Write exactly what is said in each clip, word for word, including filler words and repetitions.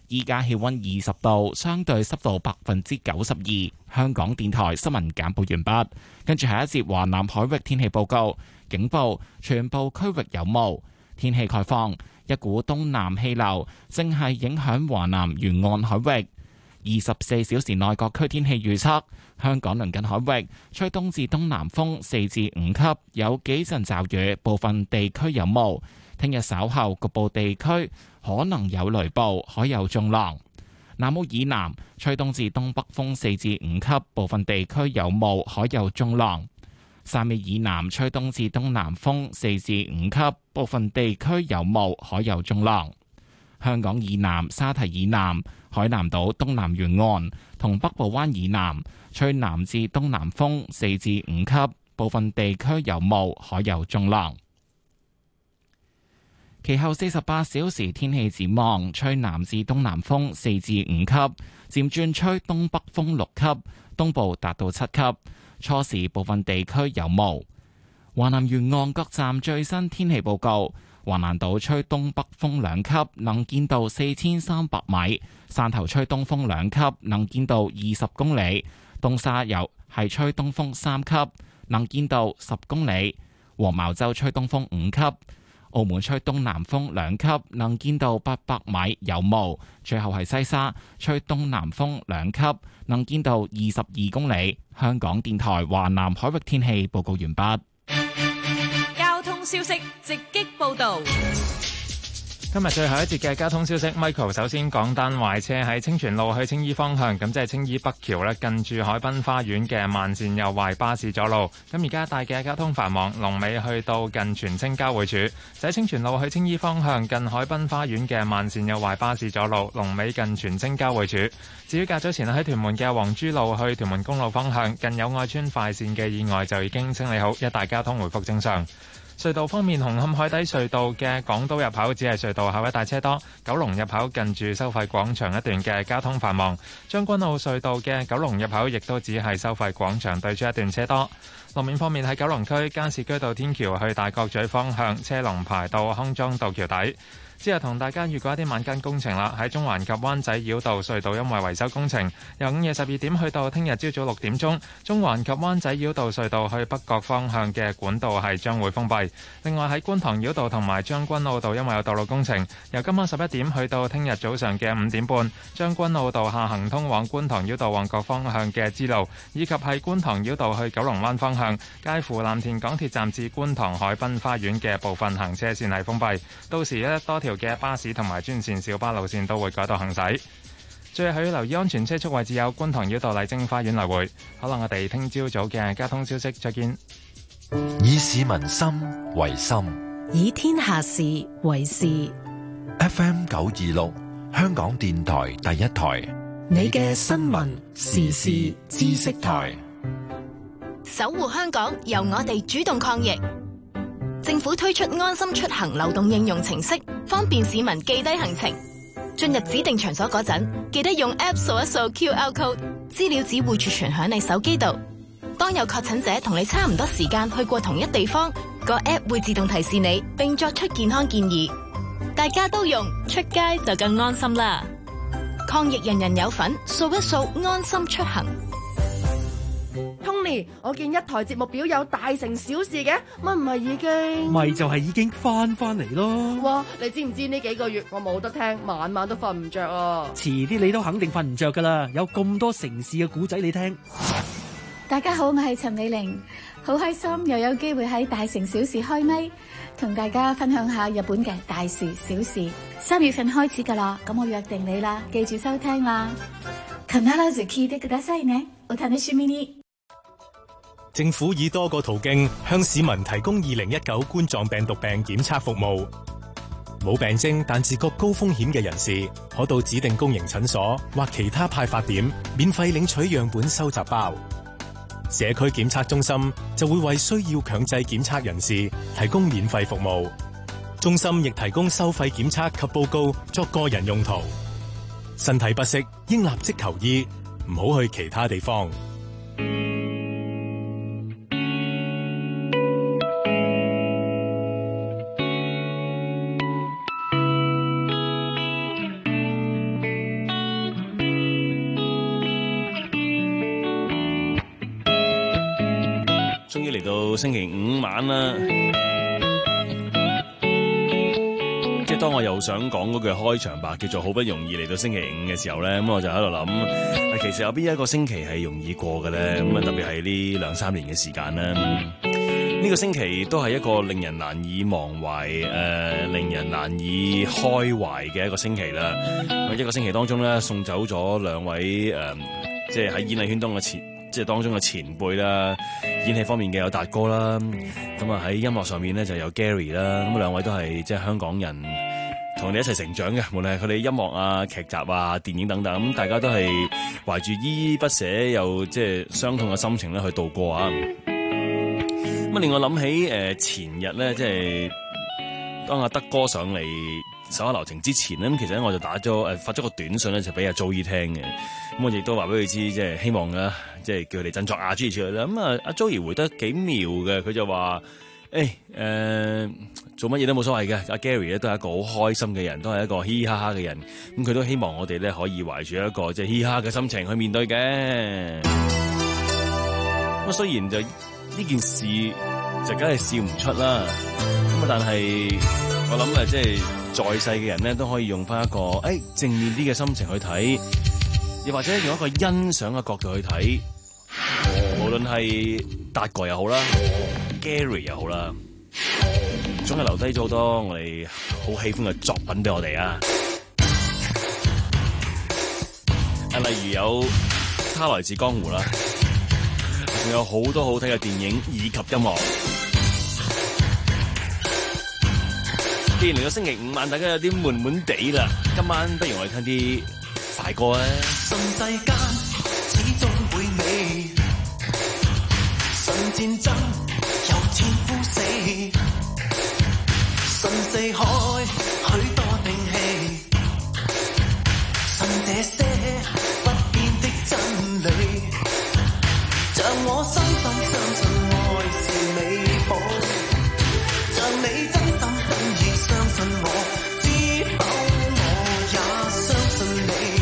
依家氣溫二十度，相對濕度百分之九十二。香港電台新聞簡報完畢。跟住下一節華南海域天氣報告，警報全部區域有霧。天氣概況，一股東南氣流正係影響華南沿岸海域。二十四小時內各區天氣預測：香港鄰近海域吹東至東南風四至五級，有幾陣驟雨，部分地區有霧。聽日稍後局部地區可能有雷暴，海有中浪。南澳以南吹東至東北風四至五級，部分地區有霧，海有中浪。汕尾以南吹東至東南風四至五級，部分地區有霧，海有中浪。香港以南沙堤以南、海南島東南沿岸同北部灣以南吹南至東南風四至五級，部分地區有霧，海有中浪。其後四十八小時天氣展望，吹南至東南風四至五級，漸轉吹東北風六級，東部達到七級。初時部分地區有霧。華南沿岸各站最新天氣報告：華南島吹東北風兩級，能見度四千三百米；汕頭吹東風兩級，能見度二十公里；東沙又係吹東風三級，能見度十公里；黃茅洲吹東風五級。澳門吹東南風兩級，能見度八百米，有霧。最後係西沙吹東南風兩級，能見度二十二公里。香港電台華南海域天氣報告完畢。 交通消息直擊報道。 今日最後一節嘅交通消息 ，Michael 首先講單壞車喺清泉路去青衣方向，咁即係青衣北橋咧，近住海濱花園嘅慢線又壞巴士阻路。咁而家大嘅交通繁忙，龍尾去到近荃青交匯處。就喺清泉路去青衣方向，近海濱花園嘅慢線又壞巴士阻路，龍尾近荃青交匯處。至於較早前喺屯門嘅黃珠路去屯門公路方向，近友愛邨快線嘅意外就已經清理好，一帶交通回復正常。隧道方面，紅磡海底隧道嘅港島入口只係隧道口一帶車多，九龍入口近住收費廣場一段嘅交通繁忙。將軍澳隧道嘅九龍入口亦都只係收費廣場對出一段車多。路面方面，喺九龍區加士居道天橋去大角咀方向，車龍排到康莊道橋底。之後同大家預告一啲晚間工程啦，喺中環及灣仔繞道隧道因為維修工程，由午夜十二點去到聽日朝早六點鐘，中環及灣仔繞道隧道去北角方向嘅管道係將會封閉。另外喺觀塘繞道同埋將軍澳道因為有道路工程，由今晚十一點去到聽日早上嘅五點半，將軍澳道下行通往觀塘繞道旺角方向嘅支路，以及喺觀塘繞道去九龍灣方向，介乎藍田港鐵站至觀塘海濱花園嘅部分行車線係封閉。到時咧多條嘅巴士同埋專線小巴路線都會改道行駛。最後要留意安全車速位置有觀塘繞道麗晶花園來回。好啦，我哋聽朝早嘅交通消息再見。 以市民心為心， 以天下事為事。 F M 九二六香港電台第一台， 你嘅新聞時事知識台， 守護香港，由我哋主動抗疫。政府推出安心出行流動應用程式，方便市民記低行程。進入指定場所嗰陣，記得用 App 掃一掃 Q R code， 資料只會儲存響你手機度。當有確診者同你差唔多時間去過同一地方，個 App 會自動提示你，並作出健康建議。大家都用，出街就更安心啦！抗疫人人有份，掃一掃安心出行。 Tony，我見一台節目表有大成小事嘅，乜唔係已經？ 咪就係已經翻翻嚟咯！ 哇，你知唔知呢幾個月我冇得聽，晚晚都瞓唔着啊！ 遲啲你都肯定瞓唔着噶啦，有咁多城市嘅古仔你聽。 大家好，我係陳美玲，好開心又有機會喺大城小事開咪，同大家分享下日本嘅大事小事。三月份開始噶啦，咁我約定你啦，記住收聽啦。必ず聞いてくださいね。お楽しみに。 政府以多個途徑向市民提供二零一九冠狀病毒病檢測服務。冇病徵但自覺高風險嘅人士，可到指定公營診所或其他派發點免費領取樣本收集包。社區檢測中心就會為需要強制檢測人士提供免費服務。中心亦提供收費檢測及報告作個人用途。身體不適應立即求醫，唔好去其他地方。 到星期五晚啦。即係當我又想講嗰句開場白叫做好不容易嚟到星期五嘅時候咧，咁我就喺度諗，其實有邊一個星期係容易過嘅咧？咁啊，特別係呢兩三年嘅時間咧，呢個星期都係一個令人難以忘懷、誒、呃、令人難以開懷嘅一個星期啦。一個星期當中咧，送走咗兩位誒、呃，即係喺演藝圈當嘅前，即係當中嘅前輩啦。演戲方面嘅有達哥啦，咁啊喺音樂上面咧就有 Gary 啦。咁兩位都係即係香港人，同你一齊成長嘅，無論係佢哋音樂啊、劇集啊、電影等等，咁大家都係懷住依依不捨又即係傷痛嘅心情咧去度過啊。咁令我諗起誒前日咧，即係當阿德哥上嚟手下留情之前咧，咁其實咧我就打咗誒發咗個短信咧，就俾阿 Joey 聽嘅。咁我亦都話俾佢知，即係希望啊，即係叫佢哋振作啊，諸如此類啦。咁啊，阿 Joey 回得幾妙嘅，佢就話：誒誒、呃、做乜嘢都冇所謂嘅。阿 Gary 咧都係一個好開心嘅人，都係一個嘻嘻哈哈嘅人。咁佢都希望我哋咧可以懷住一個即係嘻嘻哈哈嘅心情去面對嘅。咁雖然就呢件事就梗係笑唔出啦。咁啊，但係我諗啊，即係在世嘅人咧都可以用翻一個誒、哎、正面啲嘅心情去睇，又或者用一個欣賞嘅角度去睇。無論係達哥又好啦 ，Gary 又好啦，總係留低咗好多我哋好喜歡嘅作品俾我哋啊！啊，例如有《他來自江湖》啦，仲有好多好睇嘅電影以及音樂。既然嚟到星期五晚，大家有啲悶悶地啦，今晚不如我哋聽啲快歌啊！ 信世間始終會美，信戰爭有天枯死，信四海許多定氣，信這些不變的真理，像我深深相信愛是美好，像你真心真意相信我，知否我也相信你。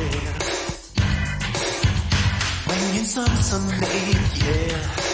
永遠相信你、yeah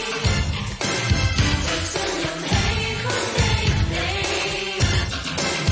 「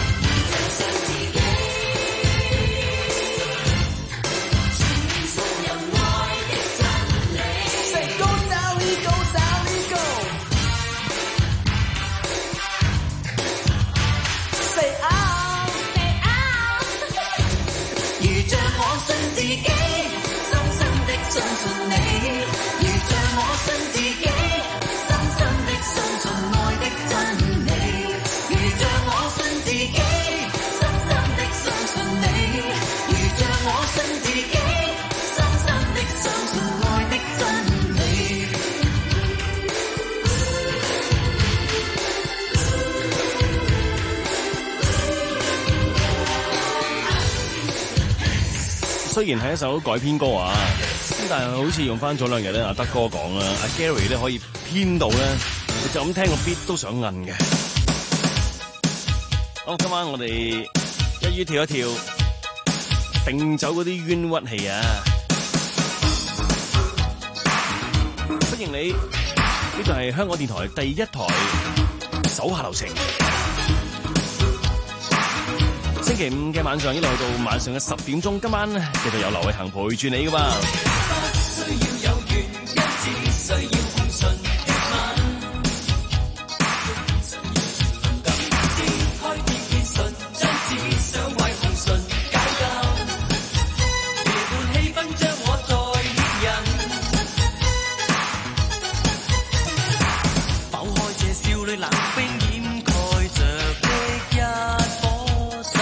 己，深深的相信你，如像我信自己，深深的相信愛的真理，如像我信自己，深深的相信你，如像我信自己，深深的相信愛的真理。 雖然係一首改編歌啊，咁但係好似用翻早兩日咧，阿德哥講啦，阿 Gary 咧可以編到咧，就咁聽個 beat 都想摁嘅。好，今晚我哋一於跳一跳，揈走嗰啲冤屈氣啊！歡迎你，呢度係香港電台第一台手下留情。星期五嘅晚上一路去到晚上嘅十點鐘，今晚繼續有劉偉恒陪住你噶嘛。 不需要有原因，只需要紅唇的吻。撕開片片純真，只想為紅唇解救。夜半氣氛將我再牽引，剖開這少女冷冰掩蓋着的一顆心。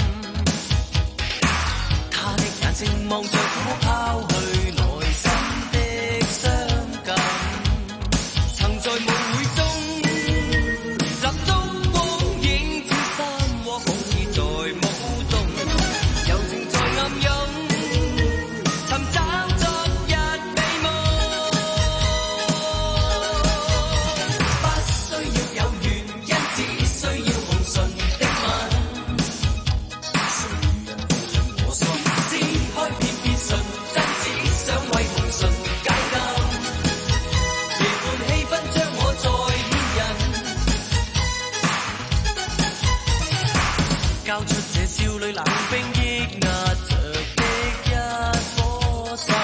他的眼睛望着我拋去內心的傷感，曾在舞會中集中光影照山窩，好似在舞動，柔情在暗湧，尋找昨日美夢。不需要有原因，只需要紅唇的吻。撕開片片純真，只想為紅唇解救。夜半氣氛將我再牽引，交出這少女冷冰抑壓着的一顆心。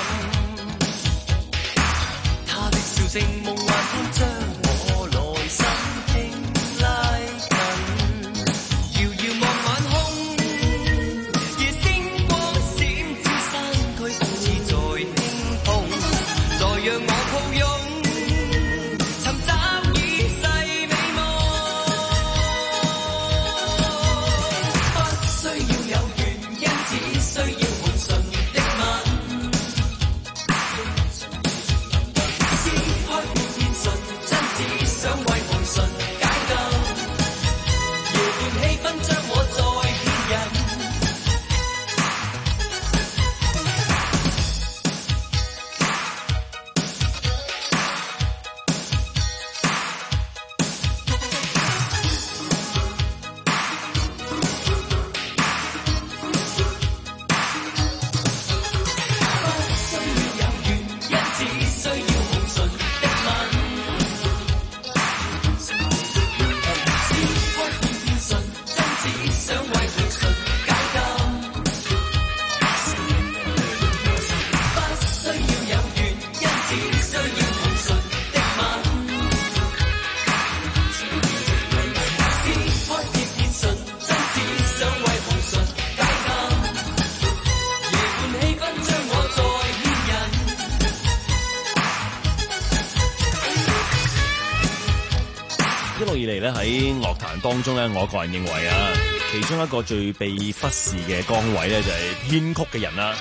她的笑聲夢幻般將我內心輕拉近，遙遙望晚空。夜星光閃照山區，好似在輕風，再讓我抱擁，尋找已逝美夢。不需要有原因，只需要紅唇的吻。撕開片片純真，只想為紅唇解救。夜半氣氛將我再牽引。 一路以嚟咧喺樂壇當中咧，我個人認為啊，其中一個最被忽視嘅崗位咧就係編曲嘅人啦。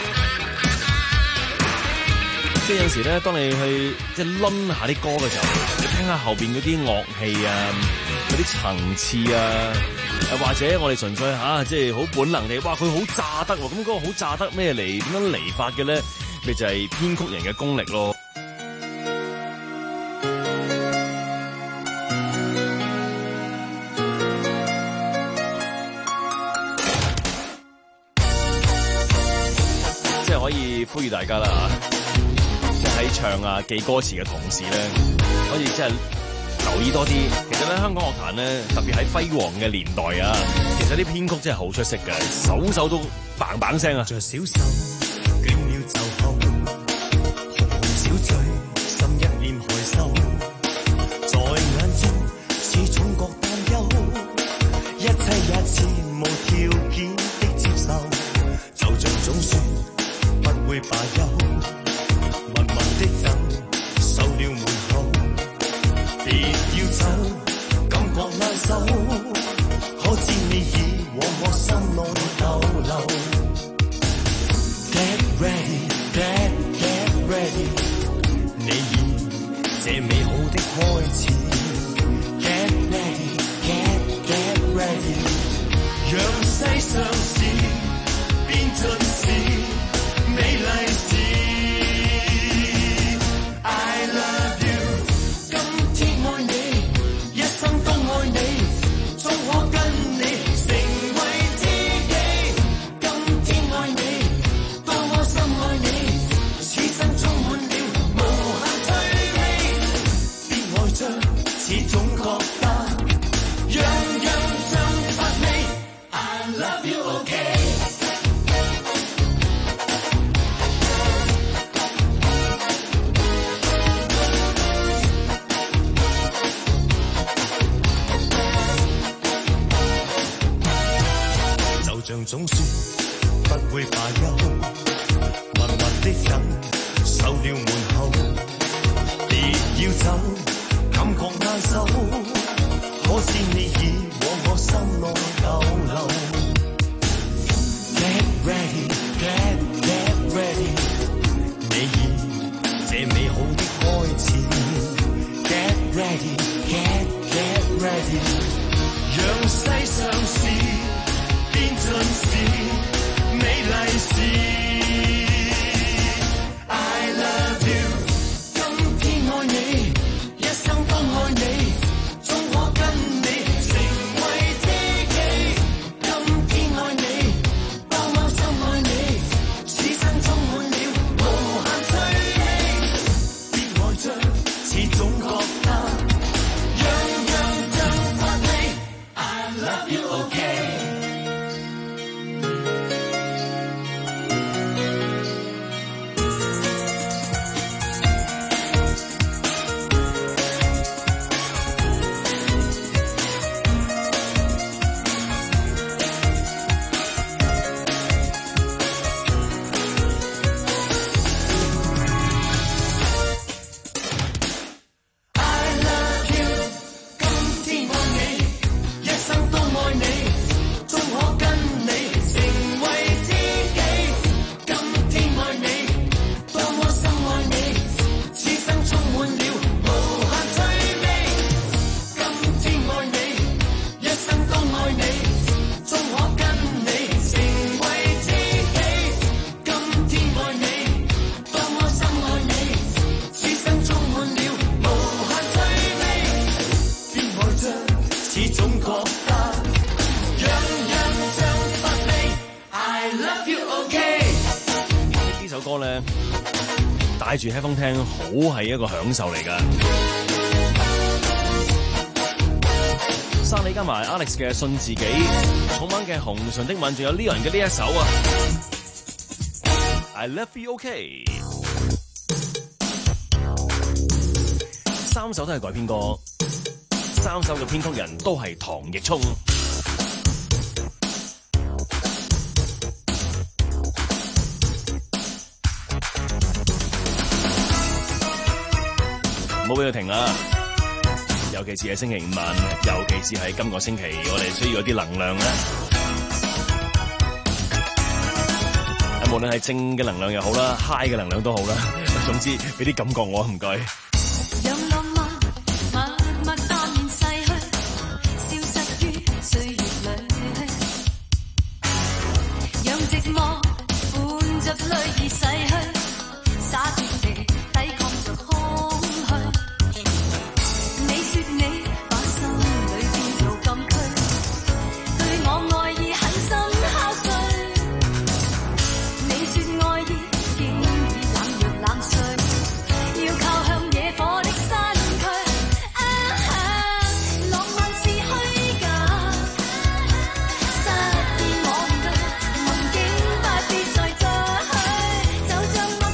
即係有時咧，當你去即係攆下啲歌嘅時候，你聽下後邊嗰啲樂器啊，嗰啲層次啊，或者我哋純粹嚇即係好本能地，哇佢好炸得喎，咁嗰個好炸得咩嚟？點樣嚟法嘅咧？咪就係編曲人嘅功力咯。可以呼籲大家啦嚇，即係喺唱啊記歌詞嘅同時咧，可以即係留意多啲。其實咧，香港樂壇咧，特別喺輝煌嘅年代啊，其實啲編曲真係好出色嘅，首首都嘭嘭聲啊！ 着小手捲了袖後，紅紅小嘴，心一臉害羞，在眼中始終覺擔憂，一切一切無條件的接受，就像總算走，感覺難受，可知你已往我心內逗留。Get ready, get get ready， 你已這美好的開始。Get ready, get get ready， 讓世上事變盡是美麗事。I love you， 今天愛你，一生都愛你，終可跟你成為知己。今天愛你，多麼深愛你，此生充滿了無限趣味。別愛着，始終覺得樣樣像發味。I love you, OK。像總算不會罷休，默默的等，守了門口，別要走，感覺難受，可是你已往我心內逗留。Get ready, get get ready， 你已這美好的開始。Get ready, get get ready， 讓世上事變盡是美麗事。I love you， 今天愛你，一生都愛你，終可跟你成為知己。今天愛你，多麼深愛你，此生充滿了無限趣味。別愛着，始終覺得樣樣像發味。I love you, OK。帶住 headphone 聽，好係一個享受嚟㗎。沙里加埋 Alex 嘅信自己，草蜢嘅紅唇的吻，仲有 Leon 嘅呢一首啊 I love you OK。三首都係改編歌，三首嘅編曲人都係唐奕聰。唔好俾佢停啊！尤其是係星期五晚，尤其是係今個星期，我哋需要有啲能量咧。無論係正嘅能量又好啦 ，high 嘅能量都好啦。總之俾啲感覺我，唔該。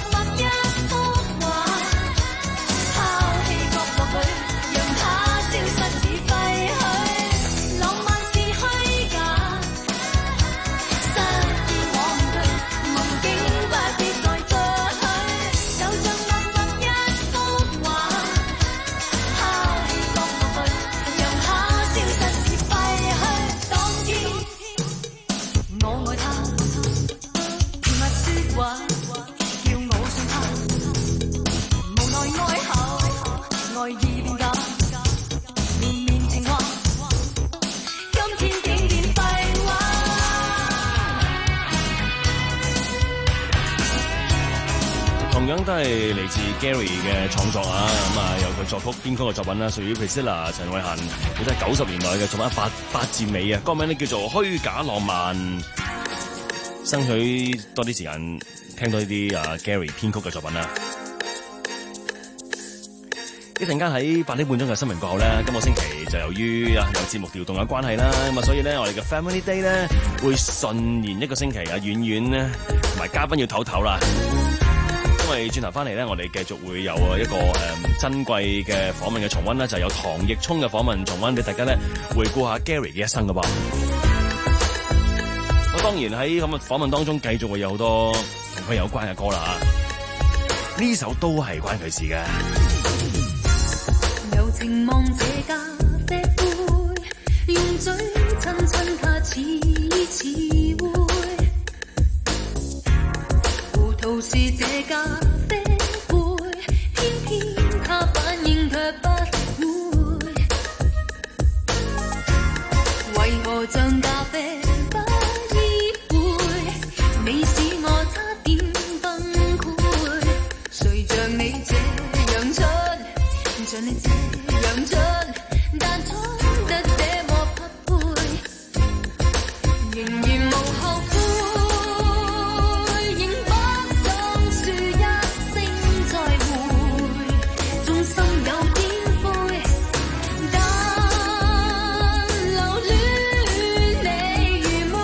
消失生都係嚟自 Gary 嘅創作啊，咁啊有佢作曲編曲嘅作品啦，屬於 Priscilla 陳慧嫻，佢都係九十年代嘅作品，八八字尾啊，歌名咧叫做《虛假浪漫》，爭取多啲時間聽到呢啲啊 Gary 編曲嘅作品啦。一陣間喺八點半鐘嘅新聞過後咧，今個星期就由於啊有節目調動嘅關係啦，咁啊所以咧我哋嘅 Family Day 咧會順延一個星期啊，遠遠咧同埋嘉賓要唞唞啦。因為轉頭翻嚟咧，我哋繼續會有一個誒、嗯、珍貴嘅訪問嘅重溫啦，就係、有唐奕聰嘅訪問重溫俾大家咧回顧下 Gary 嘅一生噶噃。咁當然喺咁嘅訪問當中，繼續會有好多同佢有關嘅歌啦。呢首都係關佢事嘅。 柔情望這咖啡杯，用嘴親親它似依似會，糊塗是這咖啡杯，偏偏它反應卻不會，為何像咖啡不依會，你使我差點崩潰，誰像你這樣蠢，像你這樣蠢，但蠢得這麼匹配，仍然無後悔，仍不想說一聲再會，縱心有點灰，但留戀你如妹。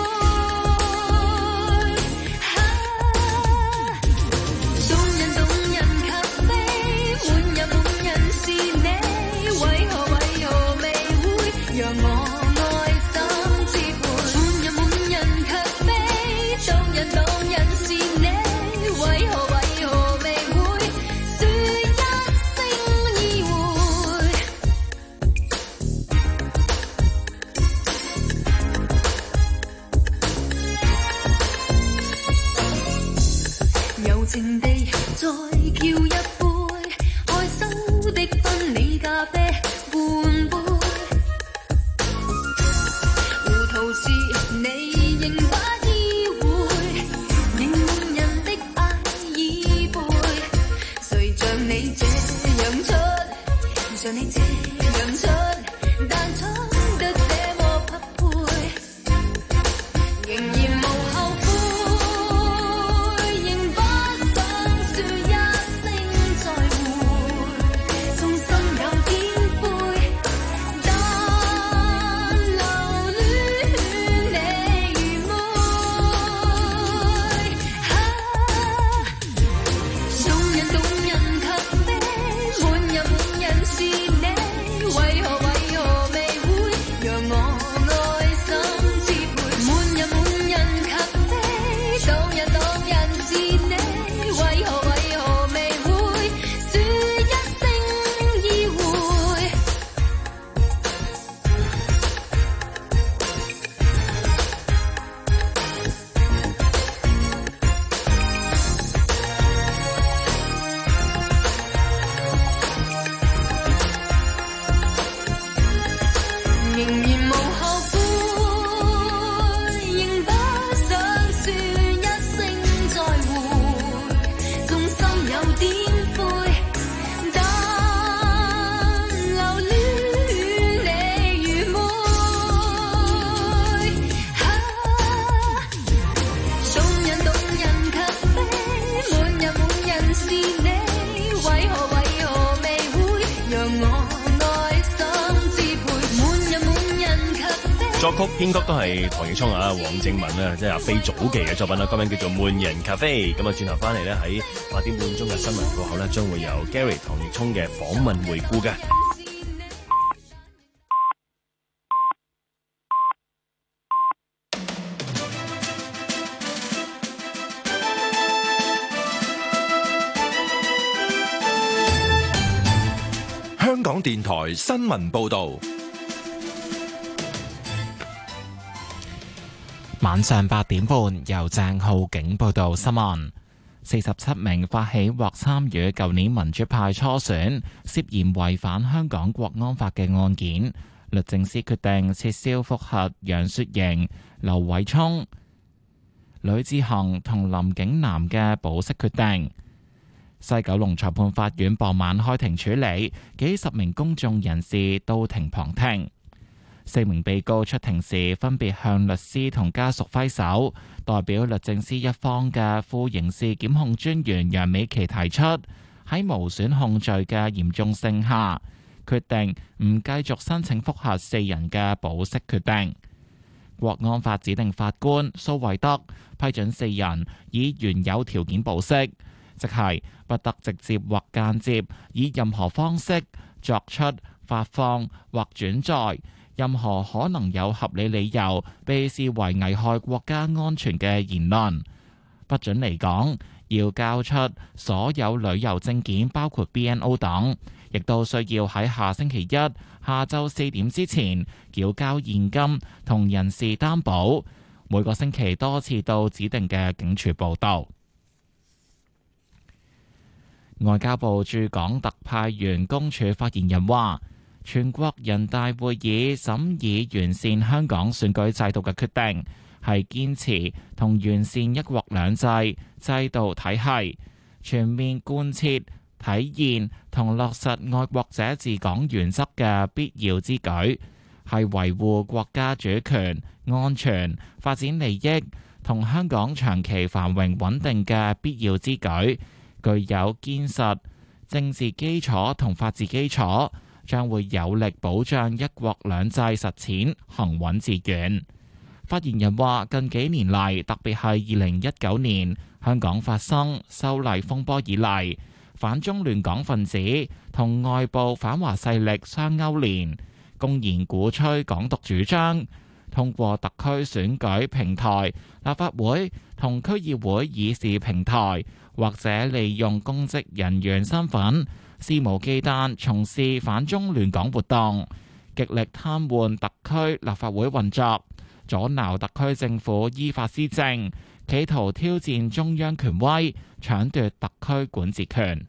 動人動人咖啡，滿人滿人是你。為何為何未會讓我愛心支配？滿人滿人卻非動人動人是你。為何為何未會說一聲意會？柔情地再叫一杯害羞的分你咖啡半杯，糊塗是你仍不依會，仍滿人的愛已背，誰像你這樣蠢，像你這樣蠢，但蠢得這麼匹配，仍然無後悔，仍不想說一聲再會，縱心有點灰，但留戀你如妹。動人動人卻非滿人滿人是你。為何為何未會讓我愛心支配？滿人滿人卻非動人動人是你。為何為何未會說一聲意會？仍然無後悔，仍不想說一聲再會，縱心有點灰，但留戀你如妹。動人動人卻非滿人滿人是你。為何為何未會讓我愛心支配？滿人滿人卻非。 作曲編曲都係唐奕聰啊、黃正文啊，即係阿飛早期嘅作品啦，歌名叫做《悶人咖啡》。咁啊，轉頭翻嚟咧，喺八點半鐘嘅新聞過後咧，將會有 Gary 唐奕聰嘅訪問回顧嘅。 香港電台新聞報導。 晚上八點半，由鄭浩景報道新聞。四十七名發起或參與舊年民主派初選，涉嫌違反香港國安法嘅案件，律政司決定撤銷覆核楊雪盈、劉偉聰、呂智恆同林景南嘅保釋決定。 西九龍裁判法院傍晚開庭處理，幾十名公眾人士到庭旁聽。四名被告出庭時分別向律師同家屬揮手。代表律政司一方嘅副刑事檢控專員楊美琪提出，喺無損控罪嘅嚴重性下，決定唔繼續申請覆核四人嘅保釋決定。國安法指定法官蘇惠德批准四人以原有條件保釋，即係不得直接或間接以任何方式作出發放或轉載任何可能有合理理由被視為危害國家安全嘅言論，不准離港，要交出所有旅遊證件，包括 B N O 等，亦都需要喺下星期一下晝四點之前繳交現金同人事擔保，每個星期多次到指定嘅警署報到。外交部駐港特派員公署發言人話，全國人大會議審議完善香港選舉制度嘅決定，係堅持同完善一國兩制制度體系，全面貫徹體現同落實愛國者治港原則嘅必要之舉，係維護國家主權、安全、發展利益同香港長期繁榮穩定嘅必要之舉，具有堅實政治基礎同法治基礎，將會有力保障一國兩制實踐行穩致遠。發言人話：近幾年嚟，特別係二零一九年香港發生修例風波以嚟，反中亂港分子同外部反華勢力相勾連，公然鼓吹港獨主張，通過特區選舉平台、立法會同區議會議事平台，或者利用公職人員身份，肆無忌憚從事反中亂港活動，極力癱瘓特區立法會運作，阻撓特區政府依法施政，企圖挑戰中央權威，搶奪特區管治權。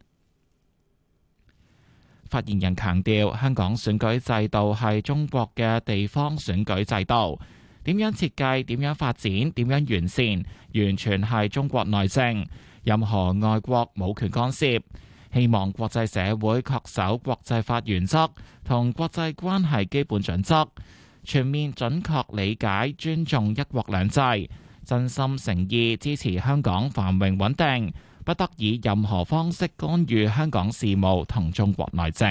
發言人強調，香港選舉制度係中國嘅地方選舉制度，點樣設計、點樣發展、點樣完善，完全係中國內政，任何外國冇權干涉。希望國際社會恪守國際法原則同國際關係基本準則，全面準確理解尊重一國兩制，真心誠意支持香港繁榮穩定，不得以任何方式干預香港事務同中國內政。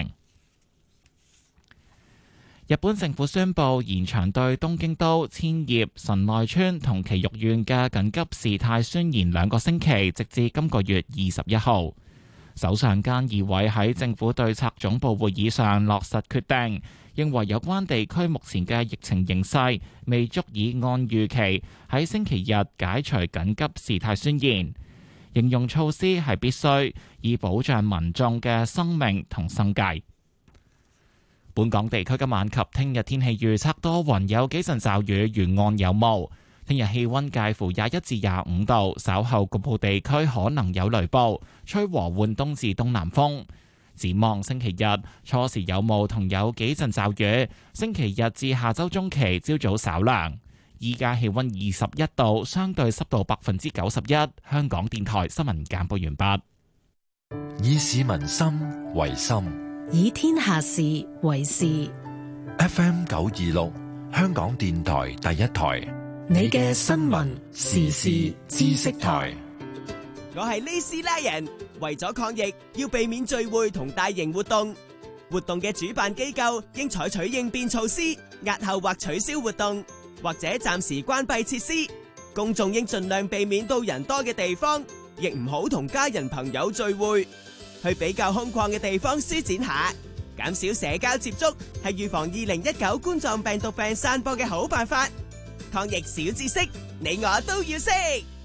日本政府宣布延長對東京都、千葉、神奈川同埼玉縣嘅緊急事態宣言兩個星期，直至今個月二十一號。首相菅義偉喺政府對策總部會議上落實決定，認為有關地區目前嘅疫情形勢未足以按預期喺星期日解除緊急事態宣言，形容措施係必須以保障民眾嘅生命同生計。本港地區今晚及聽日天氣預測多雲，有幾陣驟雨，沿岸有霧。聽日氣溫介乎廿一至廿五度，稍後局部地區可能有雷暴，吹和緩東至東南風。展望星期日初時有霧同有幾陣驟雨，星期日至下周中期朝早稍涼。依家氣溫二十一度，相對濕度百分之九十一。香港電台新聞簡報完畢。 以市民心為心， 以天下事為事。 F M 九二六，香港電台第一台。 你嘅新聞時事知識台。 我係呢斯拉人，為咗抗疫，要避免聚會同大型活動。活動嘅主辦機構應採取應變措施，押後或取消活動，或者暫時關閉設施。公眾應盡量避免到人多嘅地方，亦唔好同家人朋友聚會。去比較空曠嘅地方舒展下，減少社交接觸，係預防二零一九冠狀病毒病散播嘅好辦法。抗疫小知識，你我都要識。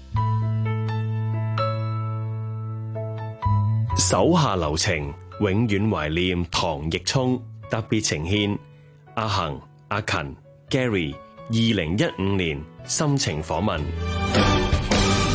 手下留情，永遠懷念唐奕聰。特別呈獻阿恒、阿勤、Gary 二零一五年心情訪問。 我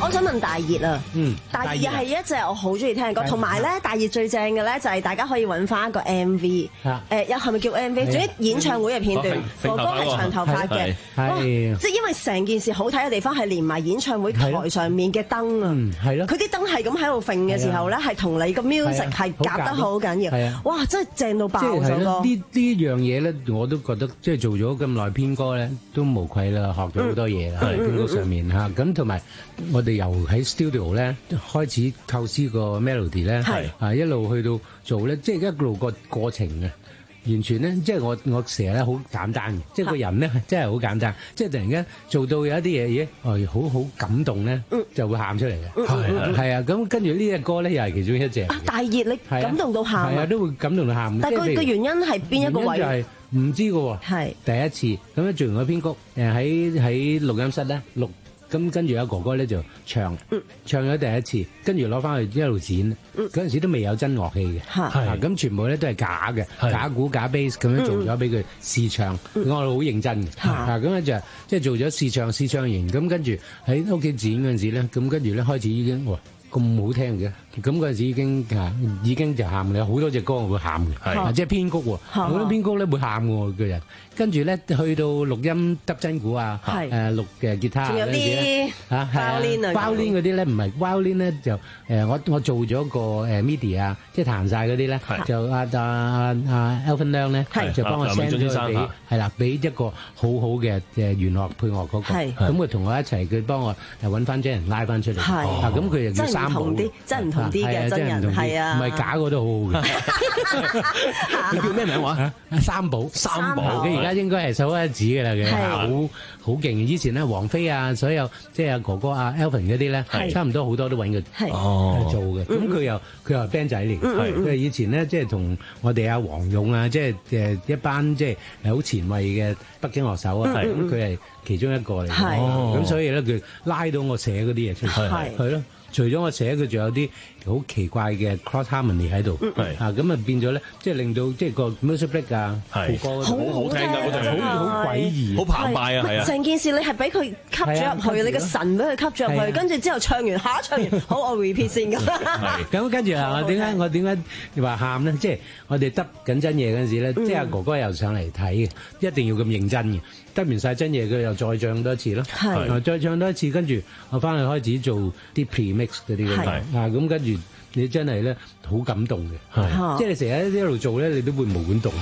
我想問大熱啊， 嗯， 大熱係一隻我好中意聽嘅歌，同埋咧大熱最正嘅咧就係大家可以揾翻一個 M V， 誒有係咪叫 M V？ 總之演唱會嘅片段，哥哥係長頭髮嘅，哇！即係因為成件事好睇嘅地方係連埋演唱會台上面嘅燈啊， 係咯， 佢啲燈係咁喺度揈嘅時候咧，係同你個 music 係夾得好緊要，哇！真係正到爆首歌。 呢呢樣嘢咧，我都覺得即係做咗咁耐編歌咧，都無愧啦，學咗好多嘢啦，編歌上面嚇。咁同埋我哋由喺 studio 咧開始構思個 melody 咧，啊一路去到做咧，即係一路個過程嘅。完全咧，即係我我成日咧好簡單嘅，即係個人咧真係好簡單，即係突然間做到有一啲嘢嘢，哦好好感動咧，就會喊出嚟嘅。係係啊，咁跟住呢隻歌咧又係其中一隻。啊大熱你感動到喊啊！ 係啊，都會感動到喊。 但係佢嘅原因係邊一個位？ 就係唔知嘅喎。係第一次咁樣做完個編曲，誒喺喺錄音室咧錄。咁跟住有哥哥咧就唱，唱咗第一次，跟住攞翻去一路剪。嗰陣時都未有真樂器嘅，係咁全部咧都係假嘅，假鼓假 bass 咁樣做咗俾佢試唱，我哋好認真嘅。咁咧就即係做咗試唱試唱完，咁跟住喺屋企剪嗰陣時咧，咁跟住咧開始已經哇咁好聽嘅，咁嗰陣時已經啊已經就喊嘅，好多隻歌我會喊嘅，即係編曲喎，好多編曲咧會喊嘅喎個人。跟住咧去到錄音得真鼓啊，誒錄嘅吉他啊嗰陣時咧，嚇係啊 violin 嗰啲咧唔係 violin 咧就誒我我做咗個誒 midi 啊，即係彈曬嗰啲咧，就阿阿阿 Alvin Lam 咧就幫我 send 咗佢俾係啦，俾一個好好嘅誒弦樂配樂嗰個，咁佢同我一齊，佢幫我誒揾翻真人拉翻出嚟，啊咁佢又叫三寶， 真唔同啲嘅真人係啊， 唔係假個都好好嘅。 佢叫咩名話？ 三寶，三寶，佢而家應該係首屈一指嘅啦，佢好好勁。以前咧，王菲啊，所有即係阿哥哥啊 Alvin 嗰啲咧，差唔多好多都揾佢做嘅。咁佢又佢又係 band 仔嚟，佢以前咧即係同我哋阿黃勇啊，即係誒一班即係係好前衛嘅北京樂手啊，咁佢係其中一個嚟。咁所以咧，佢拉到我寫嗰啲嘢出嚟，係咯。除咗我寫，佢仲有啲好奇怪嘅 cross harmony 喺度，啊咁啊變咗咧，即係令到即係個 music break 啊，副歌好好聽㗎，嗰陣好好詭異， 好澎湃啊，係啊！ 成件事你係俾佢吸咗入去，你個神俾佢吸咗入去，跟住之後唱完下一唱完，好我 repeat 先咁。 咁跟住啊，我點解我點解話喊咧？即係我哋得緊真嘢嗰陣時咧，即係阿哥哥又上嚟睇嘅，一定要咁認真嘅。得完晒真嘢，佢又再唱多一次咯，再唱多一次，跟住我翻去開始做啲 pre-mix 嗰啲嘅，啊咁跟住你真係咧好感動嘅，即係你成日一路做咧，你都會毛管動。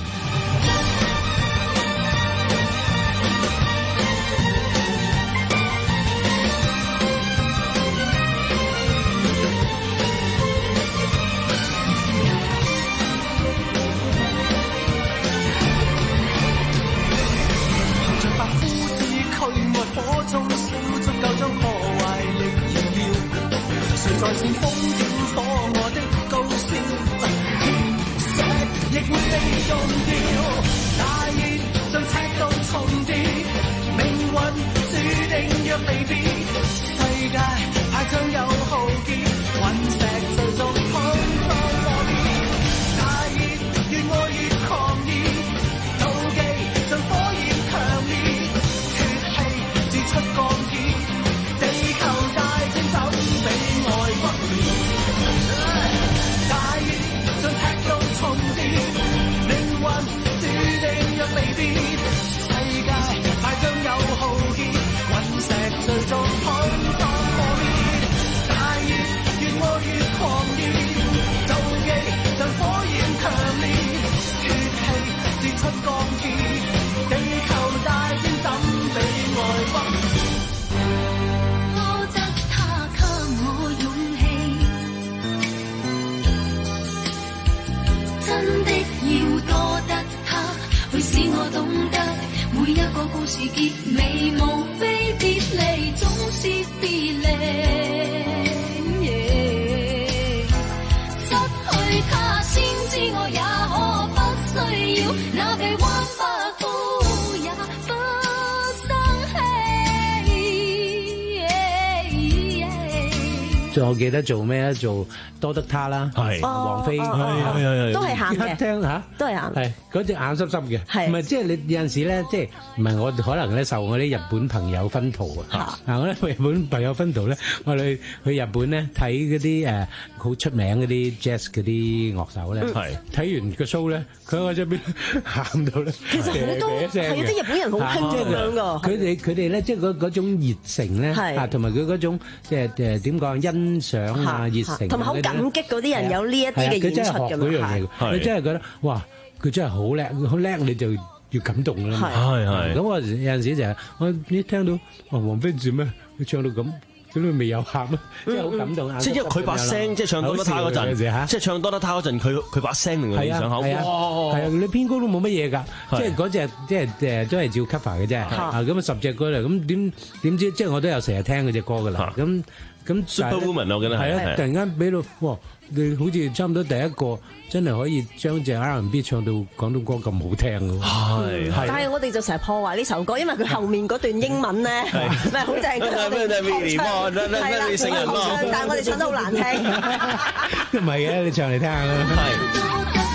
我記得做咩咧？做多得他啦， 係王菲， 係係係都係喊嘅， 一聽嚇都係喊， 係嗰隻眼濕濕嘅， 係唔係即係你有陣時咧，即係唔係我可能咧受我啲日本朋友薰陶啊，啊我咧日本朋友薰陶咧，我哋去日本咧睇嗰啲誒好出名嗰啲 jazz 嗰啲樂手咧， 係睇完個 show 咧，佢喺我側邊喊到咧， 其實好多係有啲日本人好興咁樣㗎， 佢哋佢哋咧即係嗰嗰種熱誠咧，啊同埋佢嗰種即係誒點講欣賞啊熱誠， 同埋好感激嗰啲人有呢一啲嘅演出咁樣， 你真係覺得哇佢真係好叻，好叻你就要感動啦， 係係。 咁我有陣時就係我一聽到哇王菲做咩？佢唱到咁。咁你未有喊啊！即係好感動。 即係因為佢把聲，即係唱多得他嗰陣，即係唱多得他嗰陣，佢佢把聲令到你上口。 係啊，係啊，你編歌都冇乜嘢㗎，即係嗰隻即係誒都係照 cover 嘅啫。啊，咁啊十隻歌嚟，咁點點知即係我都有成日聽嗰隻歌㗎啦。咁咁 Superwoman 我記得係啊，突然間俾到哇！你好似差唔多第一個真係可以將隻 R and B 唱到廣東歌咁好聽㗎喎。係， 但係我哋就成日破壞呢首歌，因為佢後面嗰段英文咧，唔係好正嘅。係啦，成人歌，但係我哋唱得好難聽。 唔係嘅，你唱嚟聽下啦。係。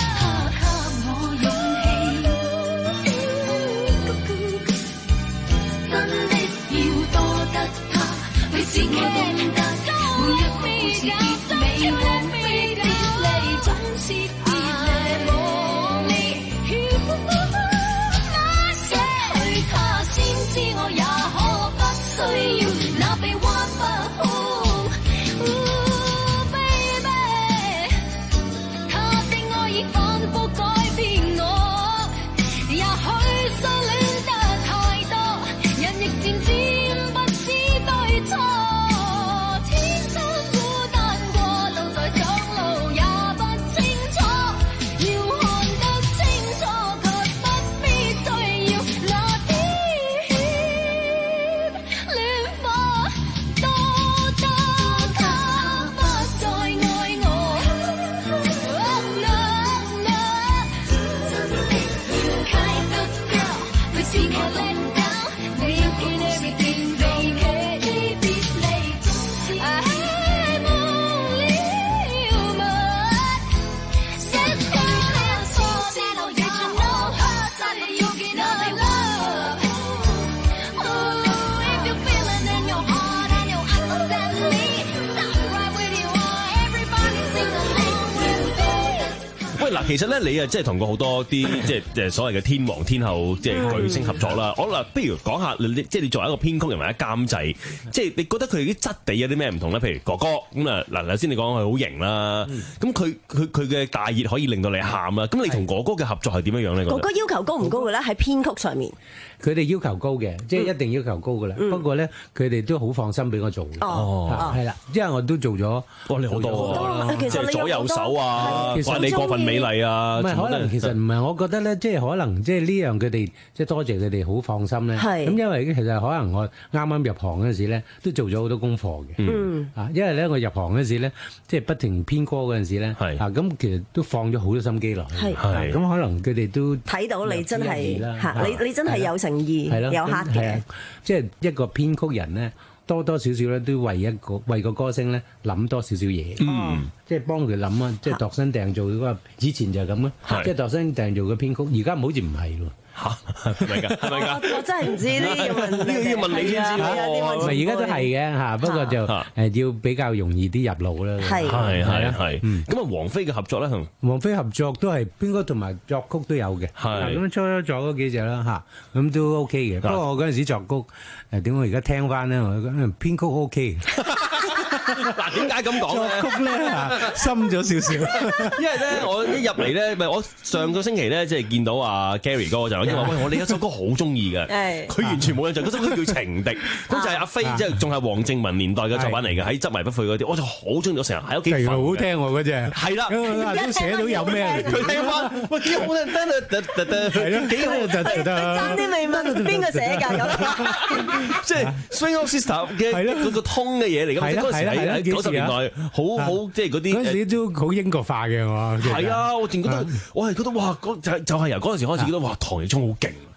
其實咧，你啊，即係同過好多啲即係誒所謂嘅天王天后即係巨星合作啦。我嗱，不如講下你，即係你作為一個編曲人或者監製，即係你覺得佢哋啲質地有啲咩唔同咧？譬如哥哥咁啊，嗱頭先你講佢好型啦，咁佢佢佢嘅大熱可以令到你喊啦。咁你同哥哥嘅合作係點樣樣咧？ 哥哥要求高唔高嘅咧？喺編曲上面， 佢哋要求高嘅，即係一定要求高嘅啦。不過咧，佢哋都好放心俾我做嘅。哦，係啦，因為我都做咗， 哇！你好多，即係左右手啊，話你過分美麗啊， 唔係可能其實唔係，我覺得咧，即係可能即係呢樣佢哋即係多謝佢哋好放心咧。係咁，因為其實可能我啱啱入行嗰陣時咧，都做咗好多功課嘅。嗯啊，因為咧我入行嗰陣時咧，即係不停編歌嗰陣時咧，啊咁其實都放咗好多心機落去。係係咁，可能佢哋都睇到你真係嚇，你你真係有誠意，有黑嘅。 即係一個編曲人咧。多多少少咧，都為一個為個歌星咧諗多少少嘢，嗯，即係幫佢諗啊，即係度身訂造嗰個。以前就係咁咯，即係度身訂造嘅編曲，而家好似唔係喎。 嚇，係咪㗎？係咪㗎？ 我真係唔知呢啲要問， 呢個要問你先知喎。 唔係而家都係嘅嚇，不過就誒要比較容易啲入路啦。 係係係係。咁啊，王菲嘅合作咧，同王菲合作都係邊個同埋作曲都有嘅。係咁初初作嗰幾隻啦嚇，咁都 OK 嘅。不過我嗰陣時作曲誒點解而家聽翻咧？我覺得編曲 OK。 嗱，點解咁講咧？ 作曲咧深咗少少， 因為咧我一入嚟咧，咪我上個星期咧即係見到阿 Gary 哥就因為喂我哋一首歌好中意嘅，佢完全冇印象，嗰首歌叫情敵，咁就係阿飛即係仲係黃正文年代嘅作品嚟嘅，喺執迷不悔嗰啲，我就好中意，我成日喺屋企瞓。 好聽喎嗰隻， 係啦， 都寫到有咩？ 佢聽翻，喂幾好聽，得得得得，係咯，幾好得得。 爭啲未問邊個寫㗎咁？ 即係 Swing Out Sister 嘅嗰個通嘅嘢嚟㗎，嗰時喺喺九十年代好好即係嗰啲。 嗰陣時都好英國化嘅我。 係啊，我淨覺得我係覺得哇，就就係由嗰陣時開始覺得哇，唐奕聰好勁。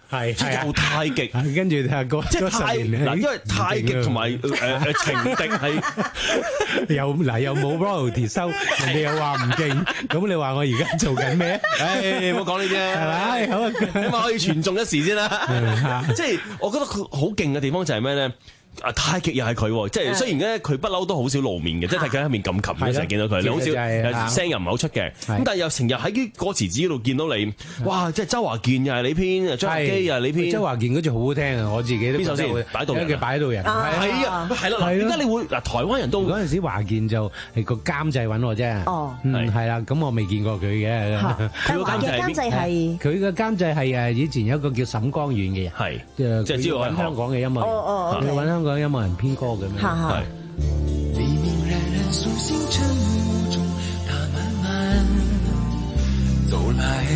係即係又太極， 跟住係個即係太嗱，因為太極同埋誒誒情敵係又嗱又冇 royalty 收，人哋又話唔勁，咁你話我而家做緊咩？ 誒唔好講呢啲啊， 係咪？好啊， 起碼可以傳頌一時先啦。即係我覺得佢好勁嘅地方就係咩咧？啊！太極又係佢，即係雖然咧佢不嬲都好少露面嘅，即係太極喺面撳琴嘅成日見到佢，你好少聲又唔係好出嘅，咁但係又成日喺啲歌詞紙嗰度見到你，哇！即係周華健又係你編，張學基又係你編， 周華健嗰隻好好聽啊！我自己都邊首先？擺渡人， 擺渡人係啊，係啦，點解你會嗱？台灣人都嗰陣時華健就係個監製揾我啫， 哦， 嗯係啦，咁我未見過佢嘅， 佢個監製係佢嘅監製係誒以前有一個叫沈光遠嘅人， 係即係知道揾香港嘅音樂人，佢揾香港音樂人編歌。 係。黎明冉冉苏醒晨霧中，他慢慢走來，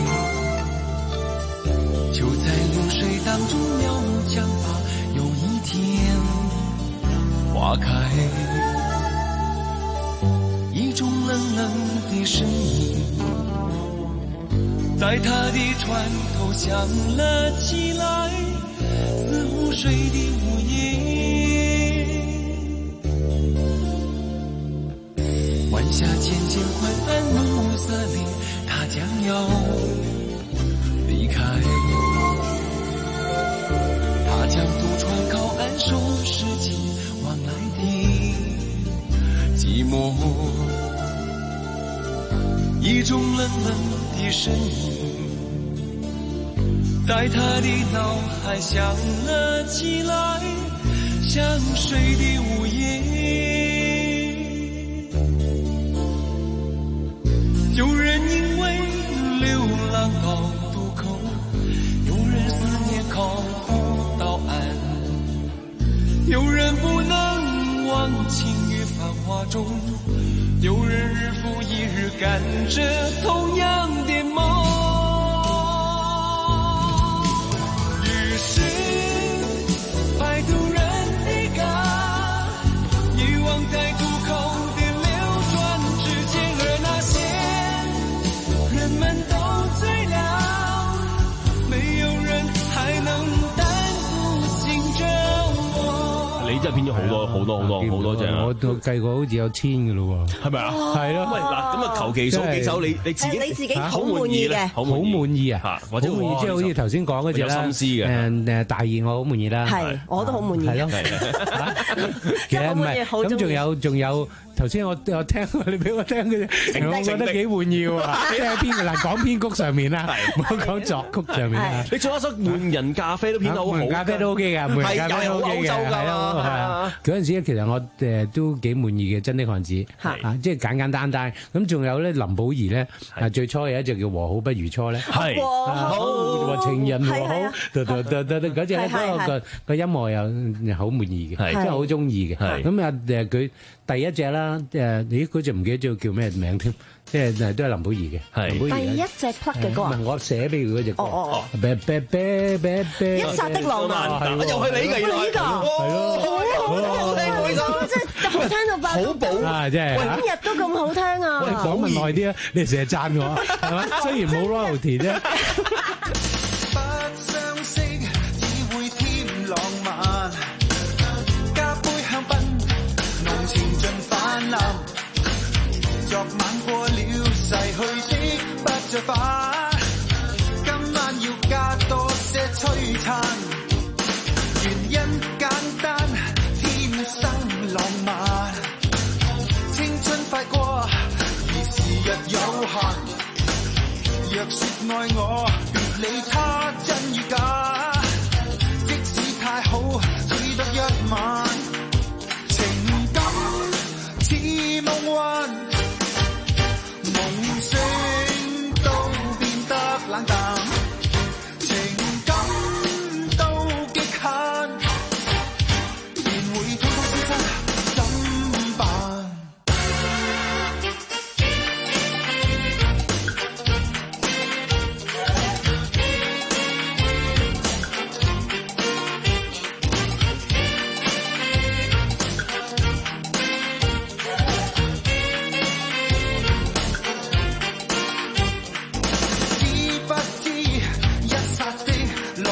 就在流水當中渺無講法，有一天花開，一種冷冷的聲音，在他的船頭響了起來，似湖水的午夜。晚霞漸漸昏暗，暮色裡，他將要離開。他將渡船靠岸，收拾起往來的寂寞。一種冷冷的聲音，在他的腦海響了起來，像水的午夜。有人因為流浪到渡口，有人思念靠不到岸，有人不能忘情於繁華中，有人日復一日趕着同樣的夢。於是擺渡人離開，遺忘在渡口的流轉之間，而那些人們都醉了，沒有人還能擔負心折磨。 你真係編咗好多好多好多好多隻啊！ 我都計過好似有千嘅咯喎， 係咪啊？ 係咯。 喂嗱，咁啊求其數幾首你你自己你自己好滿意咧， 好滿意啊！ 或者好滿意，即係好似頭先講嗰隻啦， 有心思嘅誒誒大二我好滿意啦， 係我都好滿意。 係咯，其實唔係咁，仲有仲有。頭先我我聽你俾我聽嘅啫，我覺得幾滿意喎。即係編嗱講編曲上面啦，唔好講作曲上面啦。 你做一首《悶人咖啡》都編得好好，悶人咖啡都 OK 嘅，悶人咖啡都 OK 嘅，係咯，係啊。嗰陣時咧，其實我誒都幾滿意嘅《真的漢子》，啊，即係簡簡單單。咁仲有咧，林保怡咧，啊最初有一隻叫《和好不如初》咧， 係好和情人和好，嗰隻咧嗰個個音樂又好滿意嘅，真係好中意嘅。咁啊誒佢。第一隻啦，誒，咦，嗰隻唔記得咗叫咩名添，即係都係林保怡嘅。林保怡第一隻 plug 嘅歌啊！ 唔係我寫俾佢嗰隻歌。 哦哦哦。 啤啤啤啤啤。 一剎的浪漫。 又係你嘅， 呢個。 係咯。 好好聽呢個，真係好聽到爆。 好補啊！真係。 今日都咁好聽啊！ 喂，講問耐啲啊！你成日讚我，係咪？雖然冇 royalty 啫。 不相識，只會添浪漫。加杯香檳。濃情盡泛濫，昨晚過了逝去的不再返，今晚要加多些璀璨，原因簡單，天生浪漫，青春快過，而時日有限，若說愛我，別理他真與假，即使太好，只得一晚。似夢幻，夢醒都變得冷淡，情感到極限，便會痛痛消失，怎辦？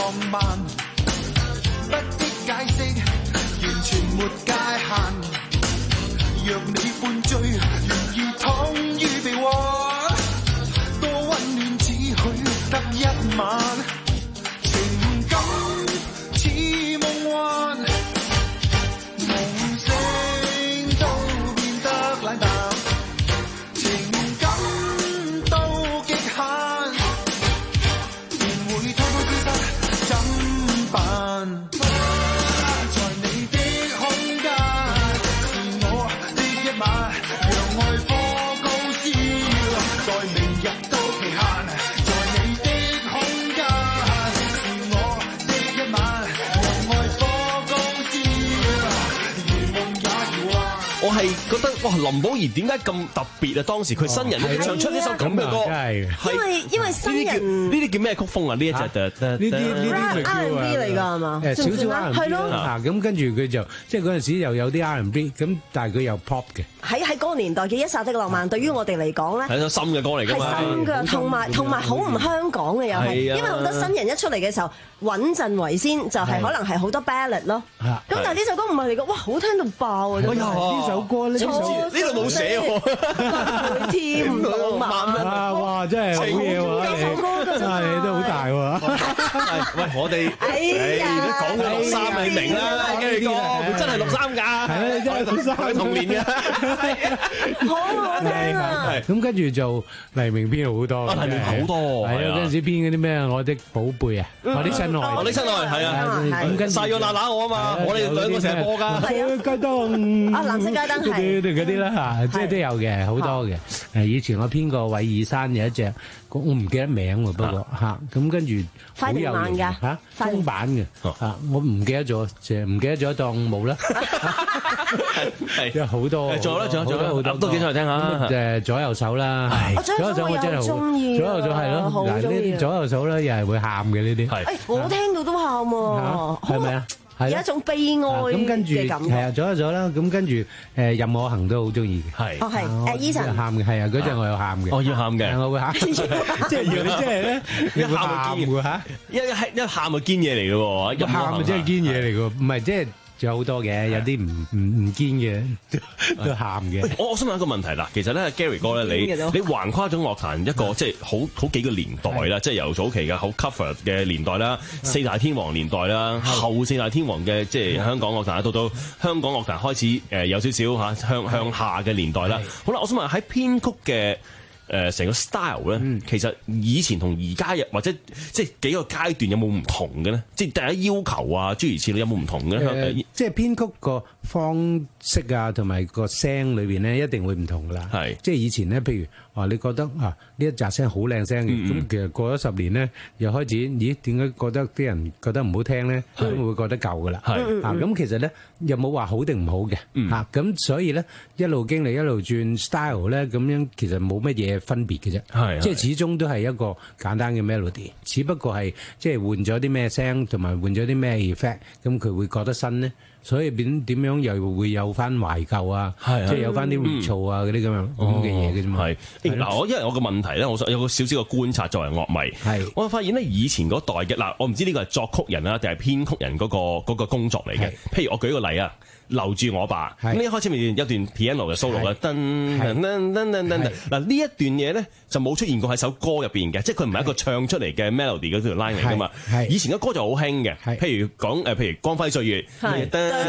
浪漫，不必解釋，完全沒界限。若你半醉，願意躺於被窩，多溫暖只許得一晚，情感似夢幻，夢醒都變得冷淡，情感到極限，便會偷偷知得怎辦？在你的空間，是我的一晚，讓愛火高燒，待明日到期限。在你的空間，是我的一晚，讓愛火高燒，如夢也如幻。 我係覺得哇，林保怡點解咁特別啊？當時佢新人咧唱出呢首咁嘅歌， 因為因為新人呢啲叫咩曲風啊？呢一隻呢呢啲呢啲咪叫 R and B 嚟㗎係嘛？ 誒少少 R and B 係咯啦，咁跟住佢就即係嗰陣時又有啲 R and B，咁但係佢又 pop 嘅。 喺喺嗰個年代嘅一剎的浪漫，對於我哋嚟講咧， 係首新嘅歌嚟㗎嘛， 係新㗎，同埋同埋好唔香港嘅又係，因為好多新人一出嚟嘅時候穩陣為先，就係可能係好多 ballad 咯。咁但係呢首歌唔係嚟㗎，哇好聽到爆啊！ 呢首歌呢呢度冇寫喎， 佢添唔浪漫啊！哇，真係好嘢喎！你啊，你都好大喎！ 喂，我哋誒講佢六三，你明啦，基哥佢真係六三㗎， 係啊，真係六三同年嘅， 好好聽啊！ 咁跟住就黎明編好多， 黎明好多， 係啊，嗰陣時編嗰啲咩我的寶貝啊，我的親愛， 我的親愛係啊，咁跟曬咗嗱嗱我啊嘛，我哋兩個成日播㗎， 街燈啊，藍色街燈係嗰啲啦嚇，即係都有嘅，好多嘅。誒，以前我編過韋爾山有一隻，我唔記得名喎，不過嚇咁跟住好有型嚇，中版嘅嚇，我唔記得咗，就唔記得咗當冇啦。係，有好多， 仲有咧，仲有仲有好多，都幾想嚟聽下。 誒，左右手啦，左右手我真係好中意，左右手係咯，嗱呢啲左右手咧又係會喊嘅呢啲。 誒，我聽到都喊喎， 係咪啊？ 有一種悲哀咁跟住嘅感覺。 係啊，左右手啦，咁跟住誒任我行都好中意嘅。 係。 哦係，誒 Eason 喊嘅係啊，嗰陣我有喊嘅。 我要喊嘅， 我會喊。即係要你即係咧， 一喊就堅嘅嚇，一一一喊就堅嘢嚟嘅喎，一喊就真係堅嘢嚟嘅，唔係即係。仲有好多嘅，有啲唔唔唔堅嘅都喊嘅。 我我想問一個問題啦，其實咧 Gary 哥咧，你你橫跨咗樂壇一個即係好好幾個年代啦，即係由早期嘅好 cover 嘅年代啦，四大天王年代啦，後四大天王嘅即係香港樂壇，到到香港樂壇開始誒有少少嚇向向下嘅年代啦。好啦，我想問喺編曲嘅。誒成個 style 咧，嗯、其實以前同而家或者即係幾個階段有冇唔同嘅咧？即係第一要求啊，諸如此類有冇唔同嘅咧？ 呃、即係編曲個方式啊，同埋個聲裏邊咧，一定會唔同噶啦。係是即係以前咧，譬如話你覺得啊呢一紮聲好靚聲嘅，咁、嗯、其實過咗十年咧，又開始咦點解覺得啲人覺得唔好聽咧？咁是會覺得舊噶啦。係是啊，咁其實咧又冇話好定唔好嘅。嗯、啊，咁所以咧一路經歷一路轉 style 咧，咁樣其實冇乜嘢分別嘅啫，係即係始終都係一個簡單嘅 melody，只不過係即係換咗啲咩聲，同埋換咗啲咩 effect，咁佢會覺得新咧，所以點點樣又會有翻懷舊啊，即係有翻啲 retro 啊嗰啲咁樣咁嘅嘢嘅啫嘛。係嗱，我因為我個問題咧，我想有個少少嘅觀察作為樂迷，係我發現咧以前嗰代嘅嗱，我唔知呢個係作曲人啊定係編曲人嗰個嗰個工作嚟嘅。譬如我舉個例啊。留住我吧，咁呢一開始咪有一段 piano 嘅 solo 嘅，噔噔噔噔噔，嗱呢一段嘢咧就冇出現過喺首歌入邊嘅，即係佢唔係一個唱出嚟嘅 melody 嗰條 line 嚟噶嘛。以前嘅歌就好興嘅，譬如講誒，譬如光輝歲月，嗱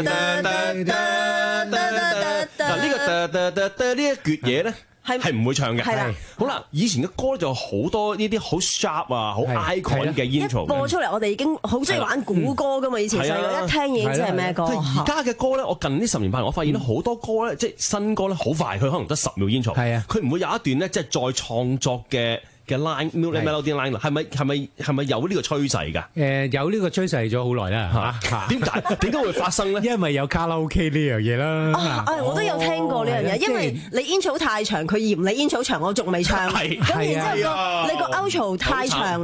呢個呢一橛嘢咧。係係唔會唱嘅，係啦。好啦，以前嘅歌就好多呢啲好 sharp 啊，好 icon 嘅 intro。一播出嚟，我哋已經好中意玩古歌噶嘛。以前細個一聽已經知係咩歌。 而家嘅歌咧，我近呢十年八年，我發現咧好多歌咧，即係新歌咧，好快，佢可能得十秒 intro。係啊，佢唔會有一段咧，即係再創作嘅嘅 line melody line 係咪係咪係咪有呢個趨勢㗎？ 誒有呢個趨勢咗好耐啦嚇。 點解點解會發生咧？ 因為有卡拉 OK 呢樣嘢啦。 啊，我都有聽過呢樣嘢，因為你 intro 太長，佢嫌你 intro 長，我仲未唱。係，咁然之後個你個 outro 太長。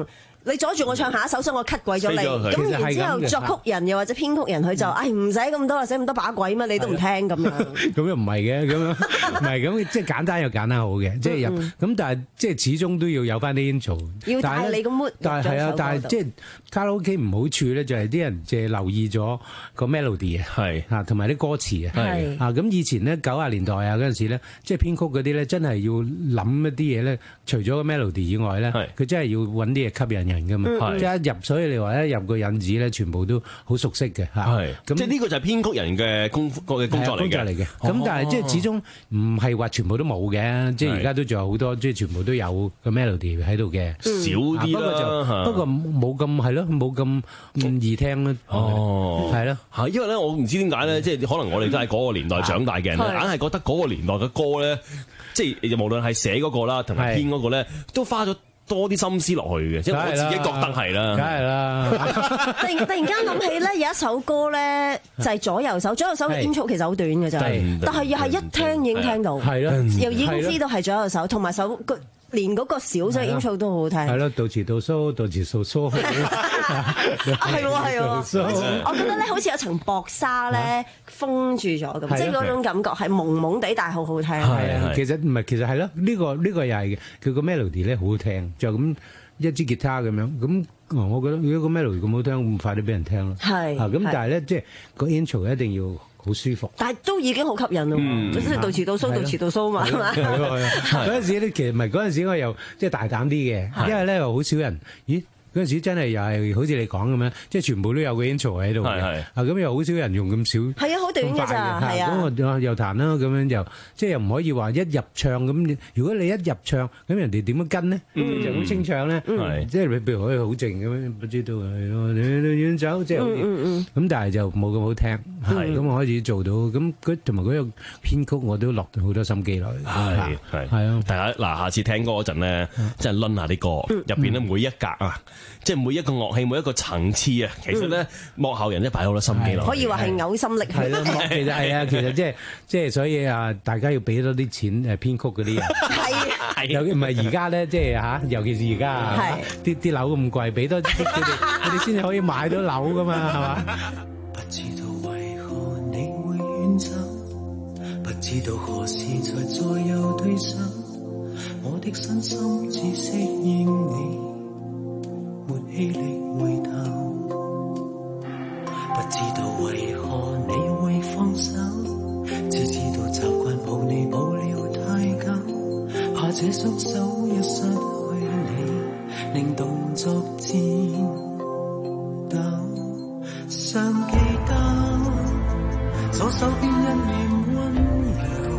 你阻住我唱下一首，所以我 cut 鬼咗你。 咁咁然之後作曲人又或者編曲人佢就，唉唔使咁多啦，使咁多把鬼乜你都唔聽咁樣。 咁又唔係嘅，咁樣唔係咁，即係簡單又簡單好嘅，即係入咁，但係即係始終都要有翻啲 intro。 要帶你個 mood。 但係係啊，但係即係卡拉 OK 唔好處咧，就係啲人淨係留意咗個 melody 啊，係啊，同埋啲歌詞啊，係啊。咁以前咧九十年代啊嗰陣時咧，即係編曲嗰啲咧，真係要諗一啲嘢咧，除咗個 melody 以外咧，佢真係要揾啲嘢吸引人㗎嘛。即係一入，所以你話一入個引子咧，全部都好熟悉嘅嚇。係咁，即係呢個就係編曲人嘅工嘅工作嚟嘅。咁但係即係始終唔係話全部都冇嘅，即係而家都仲有好多，即係全部都有個 melody 喺度嘅。少啲啦，不過冇咁係咯，冇咁咁易聽啦。哦，係咯，係因為咧，我唔知點解咧，即係可能我哋都係嗰個年代長大嘅人，硬係覺得嗰個年代嘅歌咧，即係無論係寫嗰個啦，同埋編嗰個咧，都花咗多啲心思落去嘅，即係我自己覺得係啦，梗係啦。 突然突然間諗起咧，有一首歌咧就係左右手，左右手嘅 intro 其實好短嘅咋，但係又係一聽已經聽到，係咯，又已經知道係左右手，同埋首個連嗰個小聲 intro 都好好聽。係咯，到遲到蘇，到遲數蘇。係喎係喎，我覺得咧好似有層薄紗咧封住咗咁，即係嗰種感覺係朦朦地，但係好好聽。係啊，其實唔係，其實係咯，呢個呢個又係嘅，佢個 melody 咧好好聽，就咁一支吉他咁樣咁。我覺得如果個 melody 咁好聽，咁快啲俾人聽咯。係啊，咁但係咧，即係個 intro 一定要好舒服。但係都已經好吸引咯，即係到遲到蘇，到遲到蘇嘛，係嘛？嗰陣時咧，其實唔係嗰陣時，我又即係大膽啲嘅，因為咧又好少人，咦？嗰陣時真係又係好似你講咁樣，即係全部都有個 intro 喺度嘅，啊咁又好少人用咁少，係啊好短嘅咋，係啊，咁我又彈啦，咁樣又即係又唔可以話一入唱咁，如果你一入唱咁人哋點樣跟呢？就好清唱咧，即係你譬如可以好靜咁樣，不知道係我哋遠走，即係咁，但係就冇咁好聽，係咁我開始做到，咁佢同埋嗰個編曲我都落好多心機落去，係係係啊！大家嗱，下次聽歌嗰陣咧，真係攆下啲歌入邊咧每一格啊！即係每一個樂器，每一個層次啊，其實咧幕後人都擺好多心機落。可以話係嘔心瀝血。係咯，其實係啊，其實即係即係，所以啊，大家要俾多啲錢誒編曲嗰啲人。係係。尤其唔係而家咧，即係嚇，尤其是而家啊，啲啲樓咁貴，俾多啲佢哋，佢哋先至可以買到樓噶嘛，係嘛？不知道為何你會遠走，不知道何時才左右對手，我的身心只適應你。沒氣力回頭，不知道為何你會放手，只知道習慣抱你抱了太久，怕這雙手一失去你，令動作顫抖。尚記得左手邊一臉溫柔，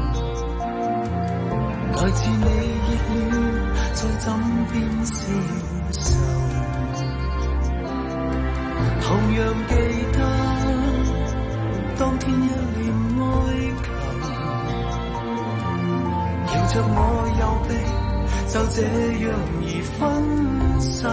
來自你熱戀在枕邊消受。同樣記得當天一臉哀求，搖着我右臂，就這樣而分手。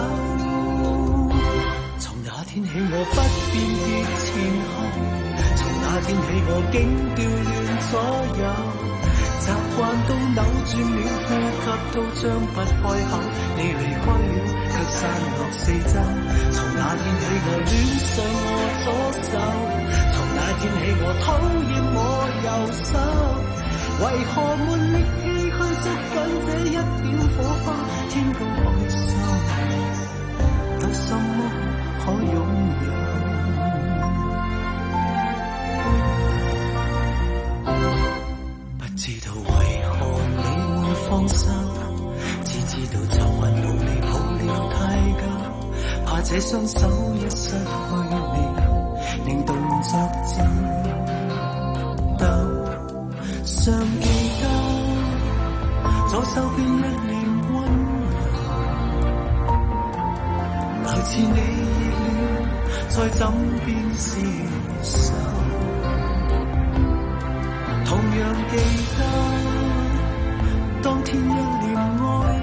從那天起我不辨別前後，從那天起我竟調亂左右，習慣都扭轉了，呼吸都張不開口，你離開了卻散落四周。從那天起我戀上我左手，從那天起我討厭我右手，為何沒力氣去捉緊這一點火花？天高海深，有什麼可擁有？不知道為何你會放手，只知道習慣努力抱了太久，怕這雙手一失去你，令動作顫抖。尚記得左手邊一臉溫柔，來自你熱戀在枕邊消受。同樣記得當天一臉哀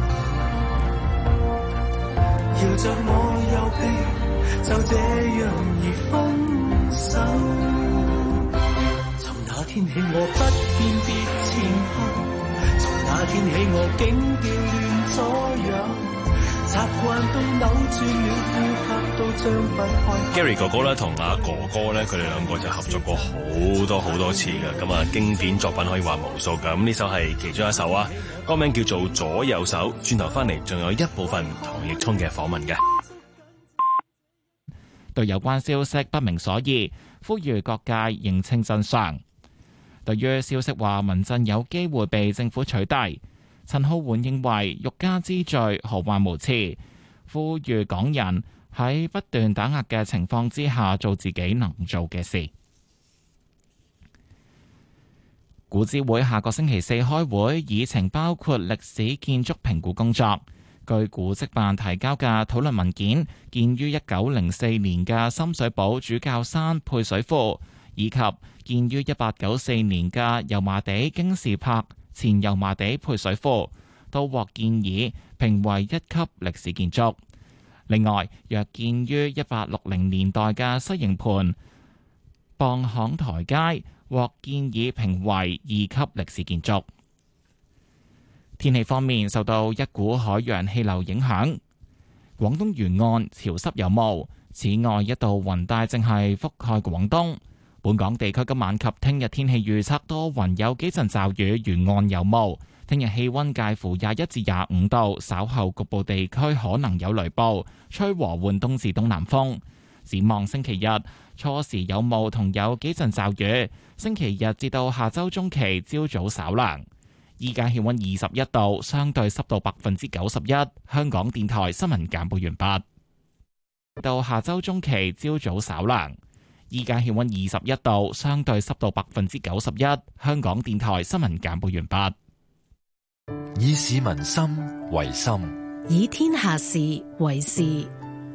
求，搖着我右臂，就這樣而分手。從那天起我不辨別前後，從那天起我竟調亂左右，習習慣都扭轉了，呼吸都張不開。 Gary 哥哥咧同阿哥哥咧，佢哋兩個就合作過好多好多次嘅，咁啊經典作品可以話無數嘅。咁呢首係其中一首啊，歌名叫做《左右手》。轉頭翻嚟，仲有一部分唐奕聰嘅訪問嘅。 對有關消息不明所以，呼籲各界認清真相。對於消息話民陣有機會被政府取締，陳浩桓認為欲加之罪，何患無辭，呼籲港人喺不斷打壓嘅情況之下做自己能做嘅事。古諮會下個星期四開會，議程包括歷史建築評估工作。據古蹟辦提交嘅討論文件，建於一九零四年嘅深水埗主教山配水庫，以及建於一八九四年嘅油麻地京士柏前油麻地配水庫，都獲建議評為一級歷史建築。另外，若建於一八六零年代嘅西營盤磅巷台階，獲建議評為二級歷史建築。天氣方面，受到一股海洋氣流影響，廣東沿岸潮濕有霧。此外，一道雲帶正係覆蓋廣東。本港地區今晚及聽日天氣預測多雲，有幾陣驟雨，沿岸有霧。聽日氣溫介乎廿一至廿五度，稍後局部地區可能有雷暴，吹和緩東至東南風。展望星期日，初時有霧同有幾陣驟雨。星期日至到下周中期，朝早稍涼。依家氣溫二十一度，相對濕度百分之九十一。香港電台新聞簡報完畢。到下周中期，朝早稍涼。依家氣溫二十一度，相對濕度百分之九十一。香港電台新聞簡報完畢。 以市民心為心， 以天下事為事。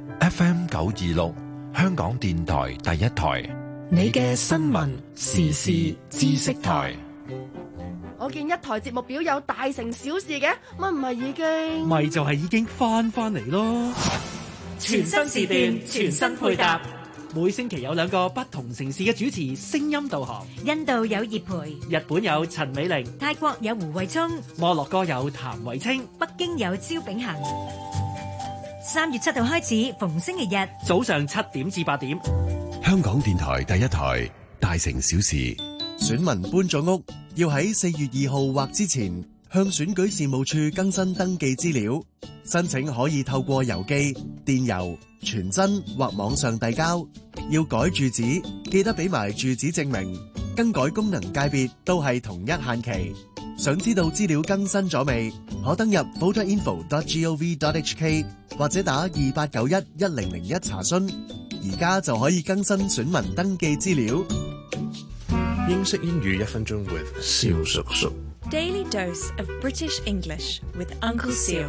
F M 九二六，香港電台第一台， 你嘅新聞時事知識台。 我見一台節目表有大成小事嘅，乜唔係已經？ 咪就係已經翻翻嚟咯！ 全新時段，全新配搭， 每星期有兩個不同城市嘅主持聲音導航。 印度有葉培， 日本有陳美玲， 泰國有胡慧聰， 摩洛哥有譚慧清， 北京有招炳恒。三月七號開始，逢星期日早上七點至八點， 香港電台第一台大城小事。 選民搬咗屋，要喺四月二號或之前向選舉事務處更新登記資料。申請可以透過郵寄、電郵、傳真或網上遞交。要改住址，記得俾埋住址證明。更改功能界別都係同一限期。想知道資料更新咗未？可登入 voter info dot gov dot h k 或者打二八九一一零零一查詢。而家就可以更新選民登記資料。 英式英語一分鐘 with 蕭叔叔。 Daily dose of British English with Uncle Seal.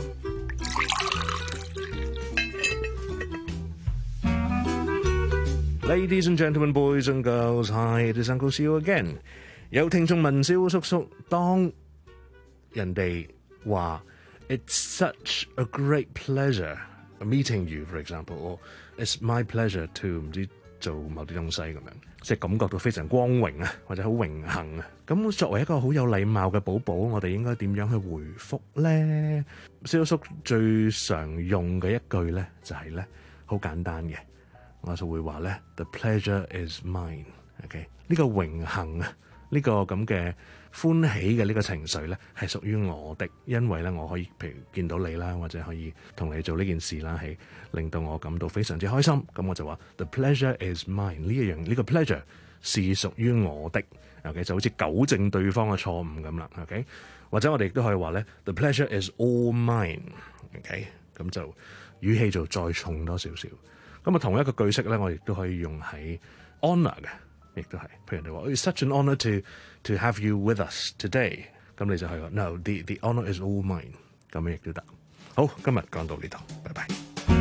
Ladies and gentlemen, boys and girls, hi, it is Uncle Seal again. 有聽眾問蕭叔叔，當人哋話 It's such a great pleasure meeting you, for example, or It's my pleasure to 唔知做某啲東西咁樣，即係感覺到非常光榮啊，或者好榮幸啊。咁作為一個好有禮貌嘅寶寶，我哋應該點樣去回覆咧？蕭叔最常用嘅一句咧，就係咧好簡單嘅，我就會話咧 The pleasure is mine。OK， 呢個榮幸啊，呢個咁嘅歡喜嘅呢個情緒咧，係屬於我的，因為咧我可以譬如見到你啦，或者可以同你做呢件事啦，係令到我感到非常之開心。咁我就話 The pleasure is mine， 呢一樣呢個 pleasure 是屬於我的。OK， 就好似糾正對方嘅錯誤咁啦。OK， 或者我哋亦都可以話咧 The pleasure is all mine。OK， 咁就語氣就再重多少少。咁啊，同一個句式咧，我亦都可以用喺 honour 嘅。亦都係，譬如人哋話 It's such an honour to to have you with us today， 咁你就係話 No, the the honour is all mine， 咁樣亦都得。好，今日講到呢度，拜拜。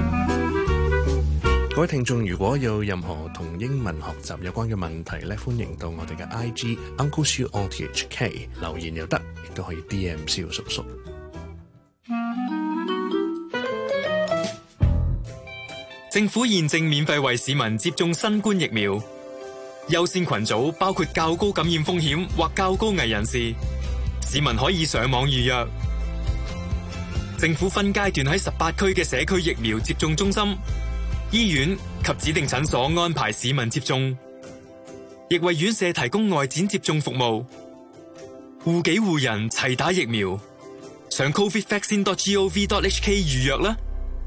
各位聽眾，如果有任何同英文學習有關嘅問題咧，歡迎到我哋嘅 I G Uncle Siu O T H K 留言又得，亦都可以 D M 蕭叔叔。 政府現正免費為市民接種新冠疫苗。優先群組包括較高感染風險或較高危人士，市民可以上網預約。 政府分階段喺十八區嘅社區疫苗接種中心、醫院及指定診所安排市民接種，亦為院舍提供外展接種服務。護己護人齊打疫苗，上 covid vaccine dot gov dot hk 預約啦。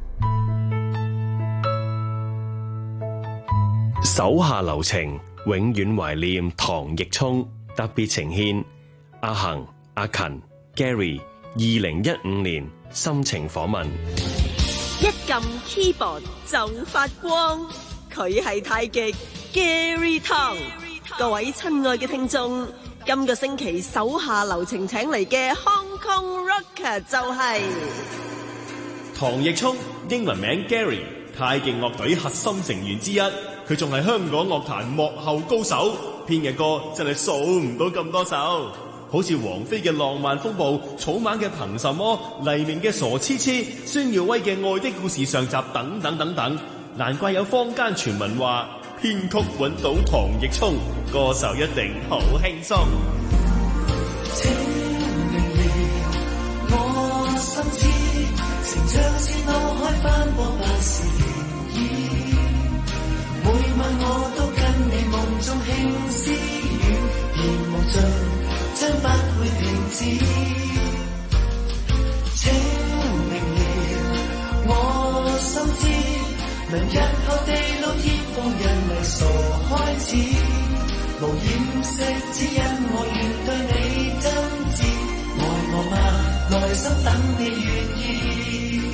手下留情，永遠懷念唐奕聰。特別呈獻阿恒、阿勤、Gary 二零一五年心情訪問。 一撳 keyboard 就發光，佢係太極 Gary Tong。各位親愛嘅聽眾，今個星期手下留情請嚟嘅 Hong Kong Rocker 就係、是、 唐奕聰，英文名 Gary， 太極樂隊核心成員之一。佢仲係香港樂壇幕後高手，編嘅歌真係數唔到咁多首，好似王菲嘅《浪漫風暴》、草蜢嘅《憑什麼》、黎明嘅《傻痴痴》、孫耀威嘅《愛的故事》上集等等等等。難怪有坊間傳聞話編曲揾到唐奕聰，歌手一定好輕鬆。 請明了我心知，成長是腦海翻播百事如意，每晚我都跟你夢中輕私語，而無盡將不會停止。請明了我心知，能日後地老天荒人迷傻開始，無掩飾只因我願對你真摯，愛我嗎？內心等你願意。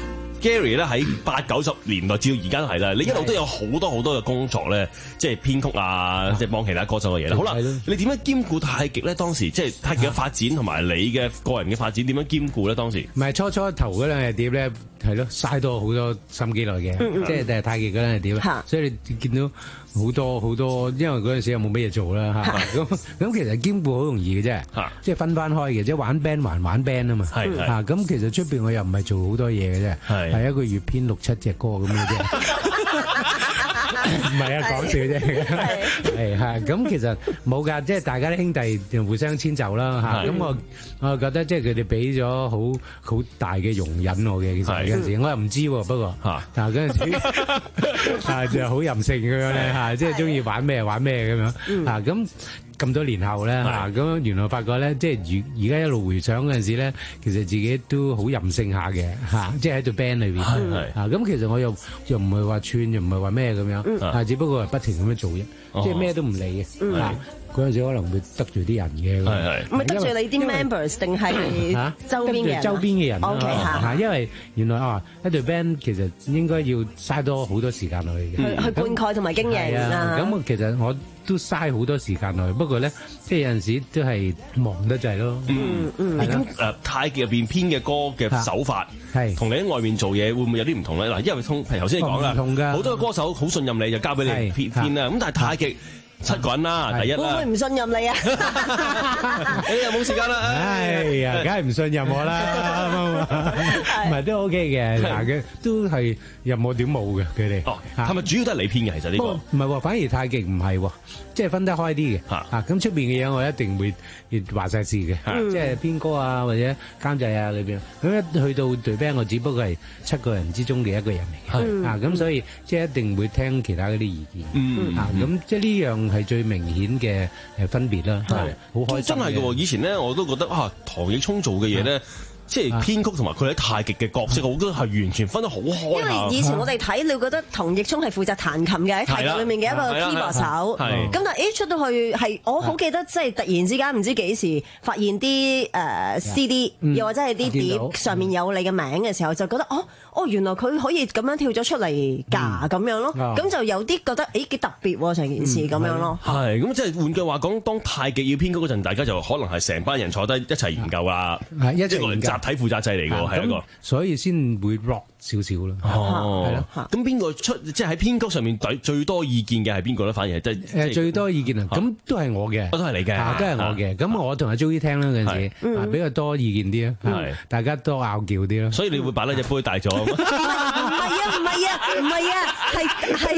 Gary 咧喺八九十年代至到而家都係啦，你一路都有好多好多嘅工作咧，即係編曲啊，即係幫其他歌手嘅嘢啦。好啦，你點樣兼顧太極咧？當時即係太極嘅發展同埋你嘅個人嘅發展點樣兼顧咧？當時唔係初初頭嗰兩隻碟咧，係咯，嘥多好多心機落嘅， 嗯即係太極嗰兩隻碟，所以你見到好多好多，因為嗰陣時又冇乜嘢做啦嚇，咁咁其實兼顧好容易嘅啫，即係分翻開嘅，即係玩 band 還玩 band 啊嘛，嚇咁其實出邊我又唔係做好多嘢嘅啫，係一個月編六七隻歌咁嘅啫。唔係啊，講笑啫，係係咁，其實冇㗎，即係大家啲兄弟就互相遷就啦嚇。咁我我覺得即係佢哋俾咗好好大嘅容忍我嘅，其實嗰陣時我又唔知喎，不過嚇，但係嗰陣時啊就好任性咁樣咧嚇，即係中意玩咩玩咩咁樣嚇咁。咁多年後咧嚇，咁原來發覺咧，即係而而家一路回想嗰陣時咧，其實自己都好任性下嘅嚇，即係喺對 band 裏邊嚇。咁其實我又又唔係話串，又唔係話咩咁樣嚇，只不過係不停咁樣做啫，即係咩都唔理嘅嚇。嗰陣時可能會得罪啲人嘅， 唔係得罪你啲 members 定係周邊嘅人？ 周邊嘅人 OK 嚇， 因為原來啊一隊 band 其實應該要嘥多好多時間落去嘅， 去去灌溉同埋經營啊。 咁其實我都嘥好多時間落去，不過咧即係有陣時都係忙得滯咯。 嗯嗯。咁誒太極入邊編嘅歌嘅手法係同你喺外面做嘢會唔會有啲唔同咧？嗱，因為通譬如頭先你講啦，好多歌手好信任你就交俾你編編啦。咁但係太極七個人啦，第一啦。 會唔會唔信任你啊？ 你又冇時間啦。 哎呀，梗係唔信任我啦。唔係都 OK 嘅，嗱嘅都係任我點冇嘅佢哋。 哦，係咪主要都係你編嘅？其實呢個唔係喎，反而太極唔係喎，即係分得開啲嘅。嚇咁出邊嘅嘢我一定會話晒事嘅，即係編歌啊或者監製啊裏邊。咁一去到隊 band，我只不過係七個人之中嘅一個人嚟嘅。嚇咁所以即係一定會聽其他嗰啲意見。嗯嚇咁即係呢樣係最明顯嘅誒分別啦。係好開心。 真係嘅喎，以前咧我都覺得啊，唐奕聰做嘅嘢咧。即係編曲同埋佢喺太極嘅角色，我覺得係完全分得好開。 因為以前我哋睇，你會覺得唐奕聰係負責彈琴嘅喺太極裏面嘅一個 keyboard 手。咁但係一出到去係，我好記得即係突然之間唔知幾時發現啲誒 C D，又或者係啲碟上面有你嘅名嘅時候，就覺得哦哦原來佢可以咁樣跳咗出嚟㗎咁樣咯。咁就有啲覺得誒幾特別喎成件事咁樣咯。 係咁即係換句話講，當太極要編曲嗰陣，大家就可能係成班人坐低一齊研究啦， 一齊研究。 集體負責制嚟㗎，係一個， 所以先會 rock 少少咯。 哦，係咯。咁邊個出即係喺編曲上面最最多意見嘅係邊個咧？反而係即係誒最多意見啊！咁都係我嘅， 都係你嘅， 都係我嘅。咁我同阿 Joey 聽啦嗰陣時，比較多意見啲咯，大家多拗撬啲咯。 所以你會擺甩隻杯大咗？ 唔係啊，唔係啊，唔係啊，係係阿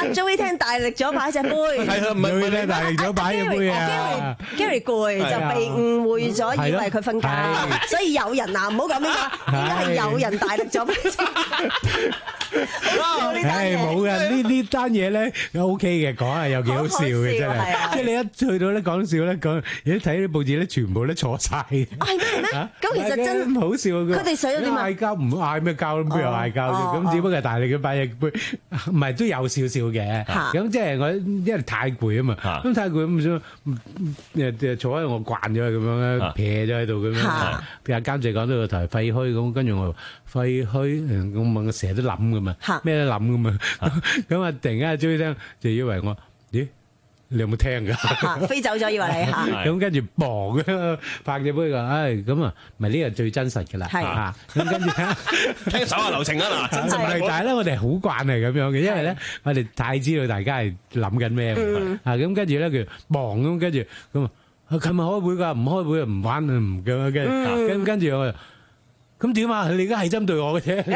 阿 Joey 聽大力咗擺隻杯， 係啊，唔係唔係大力咗擺隻杯啊 ！Gary 攰就被誤會咗，以為佢瞓覺，所以有人嗱唔好講邊個，應該係有人大力咗擺隻杯。 唉，冇嘅，呢呢單嘢咧 O K 嘅，講係有幾好笑嘅真係，即係你一去到咧講笑咧講，而家睇啲報紙咧全部都錯晒。 係咩咩？咁其實真唔好笑嘅。 佢哋想咗點啊？ 嗌交唔嗌咩交，邊有嗌交啫？咁只不過係大力嘅擺隻杯，唔係都有少少嘅。咁即係我因為太攰啊嘛，咁太攰咁想誒坐喺我慣咗咁樣咧，撇咗喺度咁樣。譬如監製講到個台廢墟咁，跟住我廢墟，我問我成日都諗㗎嘛，咩都諗㗎嘛。咁啊突然間終於聽就以為我，咦？你有冇聽㗎？ 飛走咗以為你嚇。 咁跟住砰嘅拍隻杯㗎，唉咁啊，咪呢個最真實㗎啦。係啊，咁跟住聽手下留情啊嗱，真實。 但係咧，我哋好慣係咁樣嘅，因為咧我哋太知道大家係諗緊咩啊。咁跟住咧佢砰咁跟住咁啊，琴日開會㗎，唔開會啊唔玩啊唔咁啊跟跟跟住我。咁點啊？你而家係針對我嘅啫，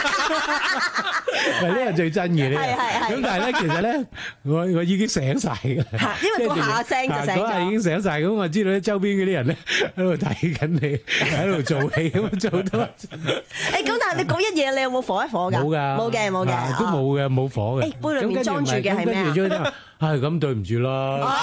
係呢個最真嘅呢。咁但係咧，其實咧，我我已經醒晒㗎， 因為嗰下聲就醒咗。 嗰下已經醒晒，咁我知道咧周邊嗰啲人咧喺度睇緊你，喺度做戲咁做到。誒， 咁但係你嗰一嘢，你有冇火一火㗎？冇㗎， 冇嘅，冇嘅， 都冇嘅，冇火嘅。 誒，杯裏面裝住嘅係咩啊？ 係咁對唔住啦。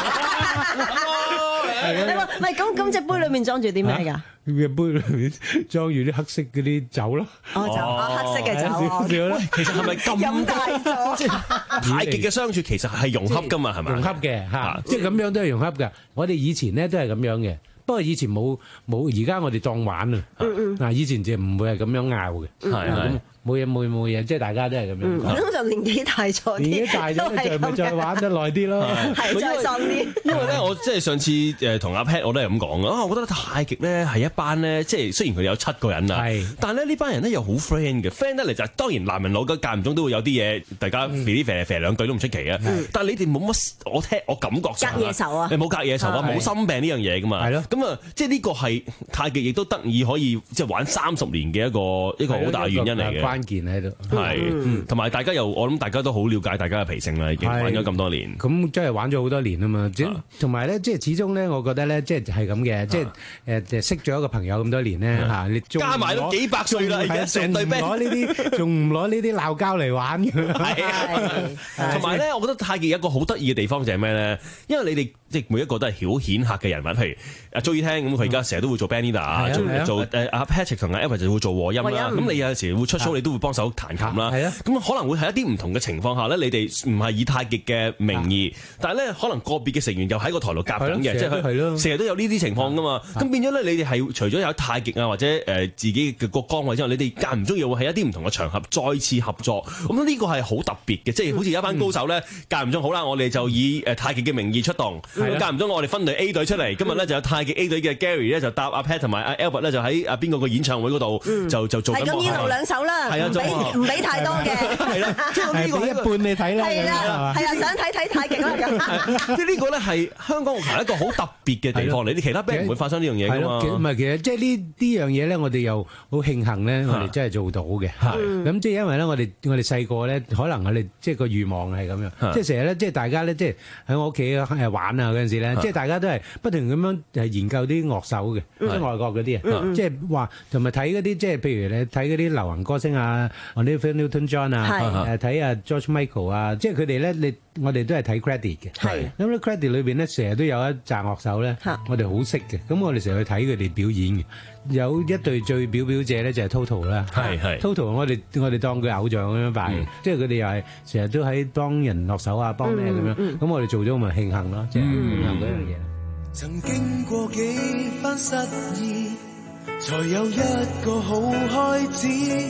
你話唔係咁咁隻杯裏面裝住啲咩㗎？ 嘅杯裏面裝住啲黑色嗰啲酒咯。 哦，酒，黑色嘅酒。 喂，其實係咪咁飲大咗？ 即係太極嘅相處其實係融洽㗎嘛，係咪？ 融洽嘅嚇，即係咁樣都係融洽㗎。我哋以前咧都係咁樣嘅，不過以前冇冇，而家我哋當玩啊。嗱，以前就唔會係咁樣拗嘅。係係。冇嘢冇嘢冇嘢，即係大家都係咁樣。 咁就年紀大咗啲， 年紀大咗就咪再玩得耐啲咯。 係再爽啲。 因為咧，我即係上次誒同阿 Pat 我都係咁講啊，我覺得太極咧係一班咧，即係雖然佢哋有七個人啊，但係咧呢班人咧又好 friend 嘅 friend 得嚟就係當然男人老嘅間唔中都會有啲嘢，大家肥啲肥嚟肥兩句都唔出奇啊。但係你哋冇乜，我聽我感覺上隔夜仇啊， 你冇隔夜仇啊，冇心病呢樣嘢噶嘛。係咯。咁啊，即係呢個係太極亦都得以可以即係玩三十年嘅一個一個好大原因嚟嘅。 關鍵喺度。 係，同埋大家又我諗大家都好了解大家嘅脾性啦，已經玩咗咁多年。 咁即係玩咗好多年啊嘛，同埋咧，即係始終咧，我覺得咧，即係係咁嘅，即係誒誒識咗一個朋友咁多年咧嚇，你加埋都幾百歲啦，而家成隊 band 攞呢啲，仲唔攞呢啲鬧交嚟玩嘅？係， 同埋咧，我覺得太極有一個好得意嘅地方就係咩咧？因為你哋即係每一個都係曉顯赫嘅人物，譬如阿 Joey 聽咁，佢而家成日都會做 band leader，做做誒阿 Patrick 同阿 Albert 就會做和音啦。咁你有陣時會出 show，你都會幫手彈琴啦。係啊，咁可能會喺一啲唔同嘅情況下咧，你哋唔係以太極嘅名義，但係咧可能個別嘅成員又喺個台度夾緊嘅，即係佢成日都有呢啲情況噶嘛。咁變咗咧，你哋係除咗有太極啊或者誒自己嘅個崗位之外，你哋間唔中又會喺一啲唔同嘅場合再次合作。咁呢個係好特別嘅，即係好似有一班高手咧，間唔中好啦，我哋就以誒太極嘅名義出動，間唔中我哋分隊 A 隊出嚟。今日咧就有太極 A 隊嘅 Gary 咧就搭阿 Pat 同埋阿 Albert 咧就喺阿邊個個演唱會嗰度就就做緊。係咁，一路兩首啦，唔俾唔俾太多嘅。係啦，即係呢個一半你睇啦，係啦，係啊，想睇睇太極啦咁。即係呢個咧係香港樂壇一個好特別嘅地方嚟，你其他 band 唔會發生呢樣嘢㗎嘛。 唔係，其實即係呢呢樣嘢咧，我哋又好慶幸咧，我哋真係做到嘅。咁即係因為咧，我哋我哋細個咧，可能我哋即係個願望係咁樣，即係成日咧，即係大家咧，即係喺我屋企誒玩啊嗰陣時咧，即係大家都係不斷咁樣誒研究啲樂手嘅，即係外國嗰啲啊，即係話同埋睇嗰啲即係譬如你睇嗰啲流行歌星啊，Olivia Newton-John 啊，誒睇啊 George Michael 啊，即係佢哋咧，你我哋都係睇 credit 嘅。係咁咧 credit 裏邊咧，成日都有一紮樂手咧，我哋好識嘅。咁我哋成日去睇佢哋表演嘅。有一隊最表表者咧就係 Toto 啦，係係 Toto 我哋我哋當佢偶像咁樣拜，即係佢哋又係成日都喺幫人落手啊，幫咩咁樣。咁我哋做咗咪慶幸咯，即係慶幸嗰樣嘢。 曾經過幾番失意，才有一個好開始。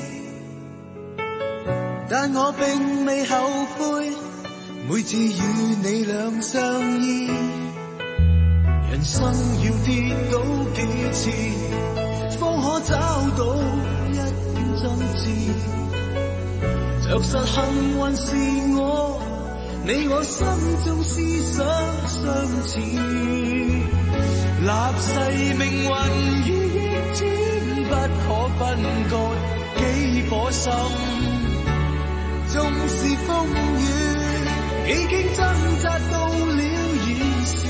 但我並未後悔，每次與你兩相依。人生要跌倒幾次，方可找到一點真摯。着實幸運是我，你我心中思想相似。立誓命運與逆轉不可分割，幾顆心。縱是風雨， 已經掙扎到了現時，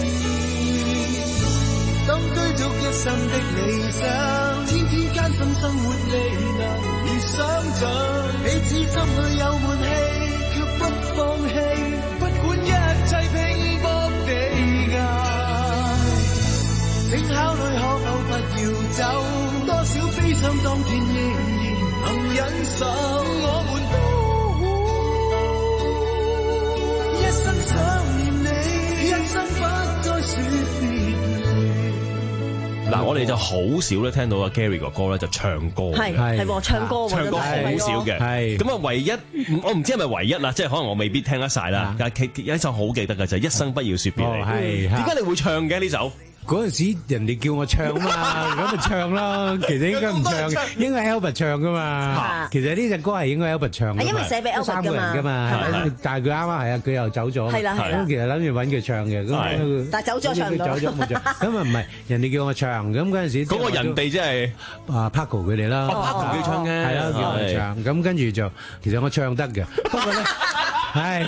當追逐一生的理想，天天艱辛生活未能如想像，彼此心裏有悶氣，卻不放棄，不管一切拼搏地捱，請考慮可否不要走，多少悲傷當天仍然能忍受，我們都一生想念你，一生不再說別離。 嗱，我哋就好少咧聽到阿 Gary 哥哥咧就唱歌嘅， 係係喎，唱歌喎， 唱歌好少嘅，係咁啊，唯一我唔知係咪唯一啦，即係可能我未必聽得晒啦，但係有一首好記得嘅就係《一生不要說別離》，係點解你會唱嘅呢首？ 嗰陣時人哋叫我唱啊嘛，咁咪唱咯。其實應該唔唱嘅，應該 Albert 唱噶嘛。其實呢隻歌係應該 Albert 唱嘅， 因為寫俾 Albert 三個人噶嘛。但係佢啱啱係啊，佢又走咗。係啦係啦。咁其實諗住揾佢唱嘅，咁但係走咗唱唔到。 走咗冇唱。咁啊唔係，人哋叫我唱，咁嗰陣時嗰個人哋即係啊 Paco 佢哋啦。 Paco 佢唱嘅， 係啦，叫我唱。咁跟住就其實我唱得嘅，不過咧，係。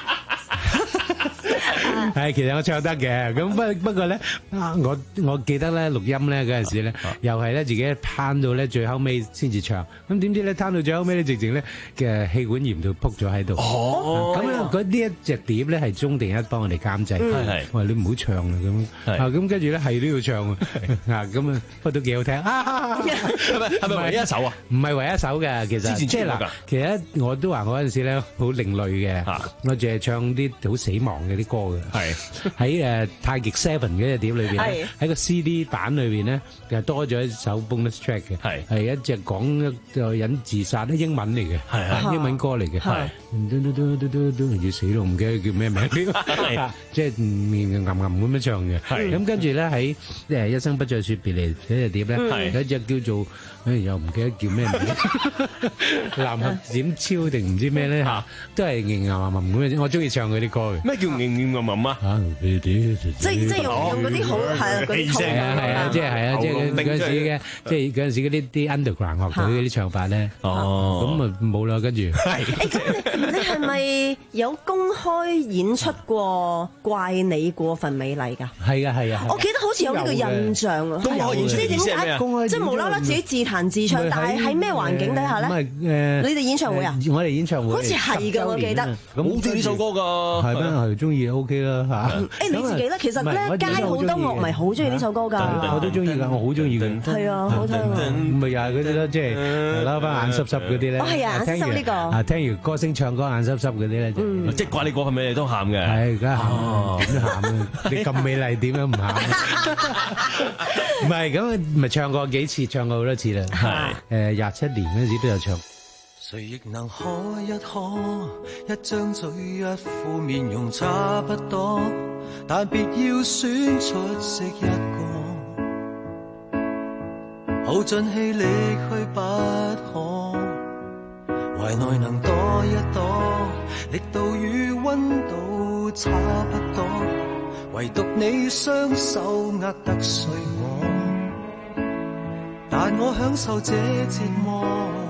係，其實我唱得嘅，咁不不過咧，我我記得咧錄音咧嗰陣時咧，又係咧自己攤到咧最後尾先至唱，咁點知咧攤到最後尾咧，直情咧嘅氣管炎到仆咗喺度。哦，咁咧嗰呢一隻碟咧係中定一幫我哋監製，我話你唔好唱啦咁，啊咁跟住咧係都要唱啊，咁啊不過都幾好聽啊！係咪係咪唯一一首啊？唔係唯一一首嘅，其實即係嗱，其實我都話我嗰陣時咧好另類嘅，我淨係唱啲好死亡嘅啲歌嘅。係喺誒太極 Seven 嗰隻碟裏邊咧，喺個 C D 版裏邊咧，就多咗一首 bonus track 嘅，係係一隻講一個人自殺咧，英文嚟嘅，係英文歌嚟嘅，係嘟嘟嘟嘟嘟嘟要死咯，唔記得叫咩名，即係面吟吟咁樣唱嘅，係咁跟住咧喺誒一生不再說別離嗰隻碟咧，有一隻叫做誒又唔記得叫咩名，藍盒點超定唔知咩咧嚇，都係吟吟吟吟咁樣，我中意唱佢啲歌嘅。咩叫吟吟吟吟啊？即即係用用嗰啲好係啊嗰啲係啊係啊，即係係啊，即係嗰陣時嘅，即係嗰陣時嗰啲啲 underground 樂隊嗰啲唱法咧。哦，咁啊冇啦，跟住。係。誒，咁你你係咪有公開演出過《怪你過分美麗》㗎？係啊係啊。我記得好似有呢個印象啊。公開演出即係點解？即係無啦啦自己自彈自唱，但係喺咩環境底下咧？誒，你哋演唱會啊？我哋演唱會。好似係㗎，我記得。 咁好中意呢首歌㗎。係咩？係中意 OK 啦嚇。 誒你自己咧，其實咧街好多樂迷好中意呢首歌㗎。 我都中意㗎，我好中意㗎。 係啊，好聽啊。 咪又係嗰啲咯，即係拉翻眼濕濕嗰啲咧。 哦，係啊，眼濕濕呢個。啊， 聽完歌星唱歌眼濕濕嗰啲咧， 即係怪你過分美麗都喊嘅。 係，梗係喊，點都喊啊！你咁美麗點樣唔喊？唔係咁，咪唱過幾次，唱過好多次啦。係誒廿七年嗰陣時都有唱。 誰亦能可一可，一張嘴一副面容差不多，但別要選出色一個，耗盡氣力去不可，懷內能躲一躲，力度與溫度差不多，唯獨你雙手握得碎我，但我享受這折磨。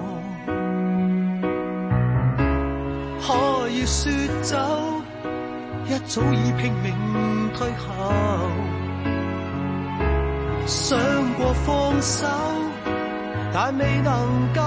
可以說走，一早已拼命退後，想過放手，但未能夠。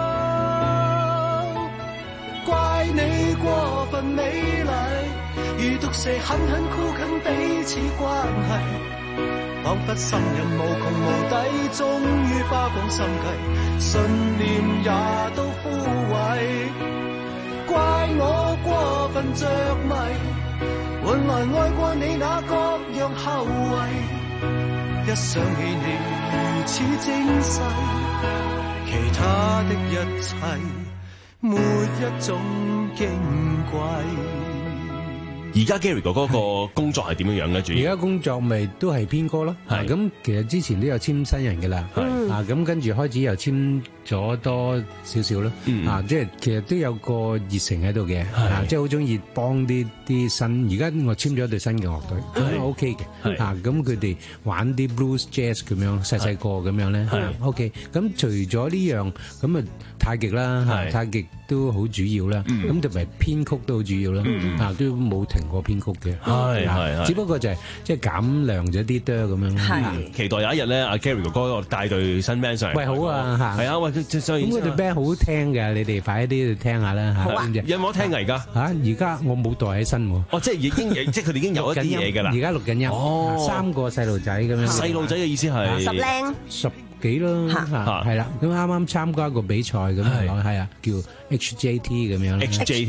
怪你過分美麗，如毒蛇狠狠箍緊彼此關係，彷彿心人無窮無底，終於花光心計，信念也都枯萎。怪我過分着迷，換來愛過你那各樣後遺，一想起你如此精細，其他的一切沒一種矜貴。 而家 Gary 哥哥個工作係點樣樣咧？主要而家工作咪都係編歌咯。係咁，其實之前都有簽新人嘅啦。係啊，咁跟住開始又簽咗多少少咯。啊，即係其實都有個熱誠喺度嘅。係，即係好中意幫啲啲新。而家我簽咗一隊新嘅樂隊，咁 OK 嘅。係啊，咁佢哋玩啲 blues jazz 咁樣，細細個咁樣咧。係 OK。咁除咗呢樣，咁啊太極啦，太極。 都好主要啦，咁同埋編曲都好主要啦，啊都冇停過編曲嘅， 係係， 只不過就係即係減量咗啲多咁樣。 係，期待有一日咧，阿 Gary 哥哥帶隊新 band 上嚟。喂， 好啊嚇， 係啊，喂，咁嗰隊 band 好聽嘅，你哋快啲去聽下啦嚇。 有冇得聽㗎而家？ 嚇，而家我冇袋喺身喎。 哦，即係已經，即係佢哋已經有一啲嘢㗎啦。 而家錄緊音，哦，三個細路仔咁樣。 細路仔嘅意思係十靚十幾咯，係啦。咁啱啱參加個比賽咁樣，係啊，叫 H J T 咁樣。 H J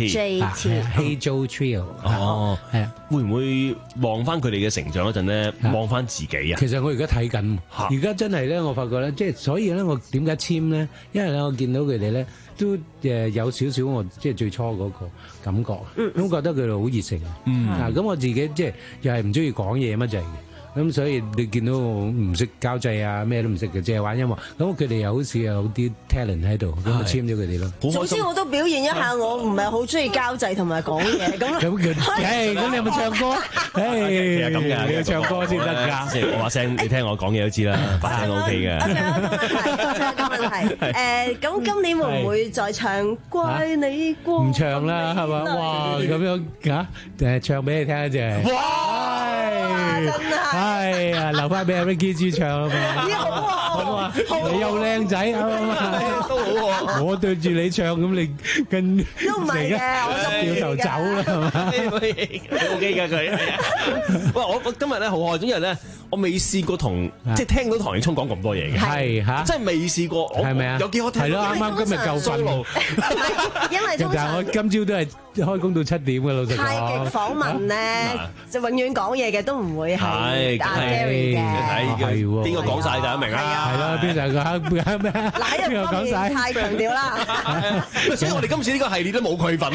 T，Hazel Trio。 哦，係啊。會唔會望翻佢哋嘅成長嗰陣咧，望翻自己啊？ 其實我而家睇緊，而家真係咧，我發覺咧，即係所以咧，我點解簽咧？因為咧，我見到佢哋咧。都誒有少少我即係最初嗰個感覺，咁、嗯、覺得佢哋好熱誠，嗯、啊咁我自己即係又係唔中意講嘢乜滯嘅。咁所以你見到我唔識交際啊，咩都唔識嘅，淨係玩音樂。咁佢哋又好似有啲 talent 喺度，咁就簽咗佢哋咯。 總之我都表現一下，我唔係好中意交際同埋講嘢咁。 咁佢，誒，咁你有冇唱歌？誒， 其實咁嘅， 你要唱歌先得㗎。 即係我把聲，你聽我講嘢都知啦，把聲 OK 嘅。 咁問題，誒，咁今年會唔會再唱《怪你過》？ 唔唱啦，係嘛？哇，咁樣嚇，誒，唱俾你聽啫。哇！真係。哎呀，留翻俾阿 Ricky 豬唱啊嘛！ 好啊， 你又靚仔啊嘛， 都好喎。 我對住你唱，咁你跟都唔係嘅，我就掉頭走啦，係嘛 ？OK 㗎佢。喂，我我今日咧好開心，因為咧我未試過同即係聽到唐奕聰講咁多嘢嘅， 係嚇， 真係未試過。 係咪啊？ 有幾可聽？ 係咯，啱啱今日夠瞓。 因為通常我今朝都係開工到七點嘅，老實講。 太極訪問咧，就永遠講嘢嘅都唔會係。阿 Gary 嘅， 係喎，邊個講曬就一明啦， 係咯，邊就個咩？ 邊個講曬？太強調啦， 所以我哋今次呢個系列都冇佢份，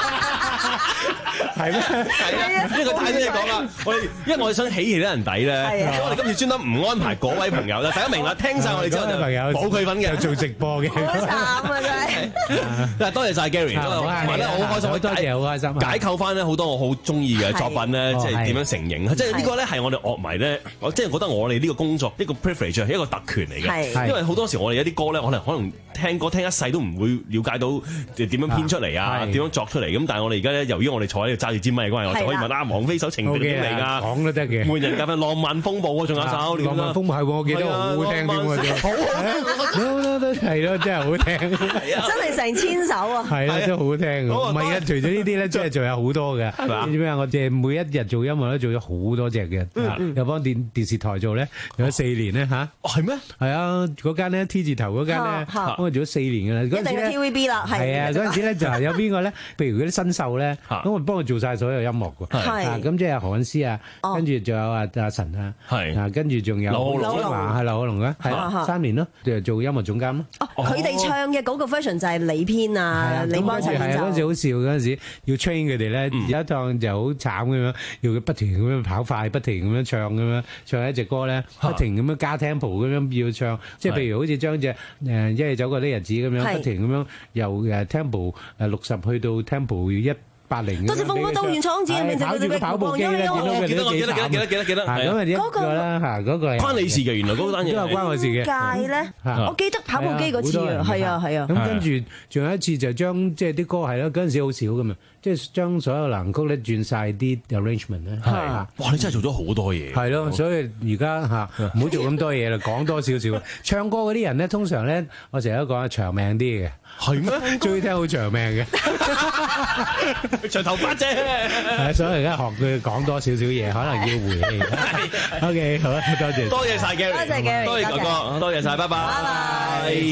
係咩？係啊，因為佢太多嘢講啦。我哋因為我哋想起其他人底咧，所以我哋今次專登唔安排嗰位朋友啦。大家明啦，聽曬我哋之後就冇佢份嘅， 做直播嘅。 好慘啊！真係。 嗱，多謝曬 Gary，同埋咧好開心， 多謝好開心， 解構翻咧好多我好中意嘅作品咧，即係點樣成型，即係呢個咧係我哋樂迷咧，我即係覺得我哋呢個工作一個 privilege 係一個特權嚟嘅，因為好多時我哋有啲歌咧，可能可能聽歌聽一世都唔會了解到點樣編出嚟啊，點樣作出嚟咁，但係我哋而家咧，由於我哋坐喺度揸住支咪嘅關係，我就可以問啊，王菲首情定點嚟㗎？ 講都得嘅， 悶人夾份浪漫風暴啊，仲有首浪漫風暴係喎，我記得好好聽添喎，好好都係咯，真係好聽， 真係成千首啊， 係啦，真係好好聽，唔係啊，除咗呢啲咧，真係仲有好多嘅，你知唔知啊？我哋每一日做音樂都做咗好多隻嘅，又幫電電視台做咧，做咗四年咧嚇， 係咩？ 係啊，嗰間咧 T 字頭嗰間咧，咁我做咗四年㗎啦。 一定係 T V B 啦， 係啊，嗰陣時咧就係有邊個咧？譬如嗰啲新秀咧，咁我幫佢做曬所有音樂㗎。係，咁即係何韻詩啊，跟住仲有阿阿陳啊，係啊，跟住仲有劉浩龍，係劉浩龍啊，係三年咯，就做音樂總監咯。 哦，佢哋唱嘅嗰個 version 就係你編啊，你幫襯。 係啊，嗰陣時好笑，嗰陣時要 train 佢哋咧，有一趟就好慘咁樣，要佢不停咁樣跑快，不停咁樣唱咁樣唱一隻歌咧，不停咁樣加 tempo 咁樣要唱，即係譬如好似將隻誒一夜走過啲日子咁樣，不停咁樣由誒 tempo 誒六十去到 tempo 一百零。 多謝風波到原廠子， 跑住個跑步機咧，見到佢哋都幾慘。 記得記得記得記得記得。 咁啊一個啦嚇，嗰個係關你事嘅，原來嗰單嘢都係關我事嘅。 界咧，我記得跑步機嗰次啊，係啊係啊。 咁跟住仲有一次就將即係啲歌係咯，嗰陣時好少噶嘛。即係將所有能曲咧轉曬啲 arrangement 咧，係哇！你真係做咗好多嘢， 係咯，所以而家嚇唔好做咁多嘢啦，講多少少。唱歌嗰啲人咧，通常咧，我成日都講係長命啲嘅， 係咩？ 中意聽好長命嘅， 長頭髮啫。 係，所以而家學佢講多少少嘢，可能要回氣。OK，好，多謝， 多謝曬 Gary， 多謝 Gary， 多謝哥哥，多謝曬，拜拜，拜拜。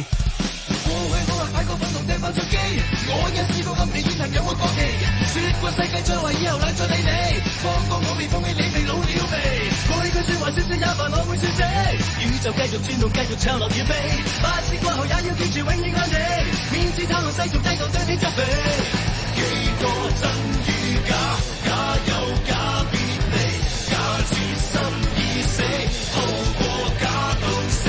我一試過暗地演行有我國旗，説過世界將來以後兩再理你，放過我未放棄你哋老了未？過去句説話説聲也煩，我會説死。宇宙繼續轉動，繼續唱落要飛，百事過後也要記住永遠愛你，面子透露世俗制度對你責備，幾多真與假，假有假別離，假設心已死，好過假到死。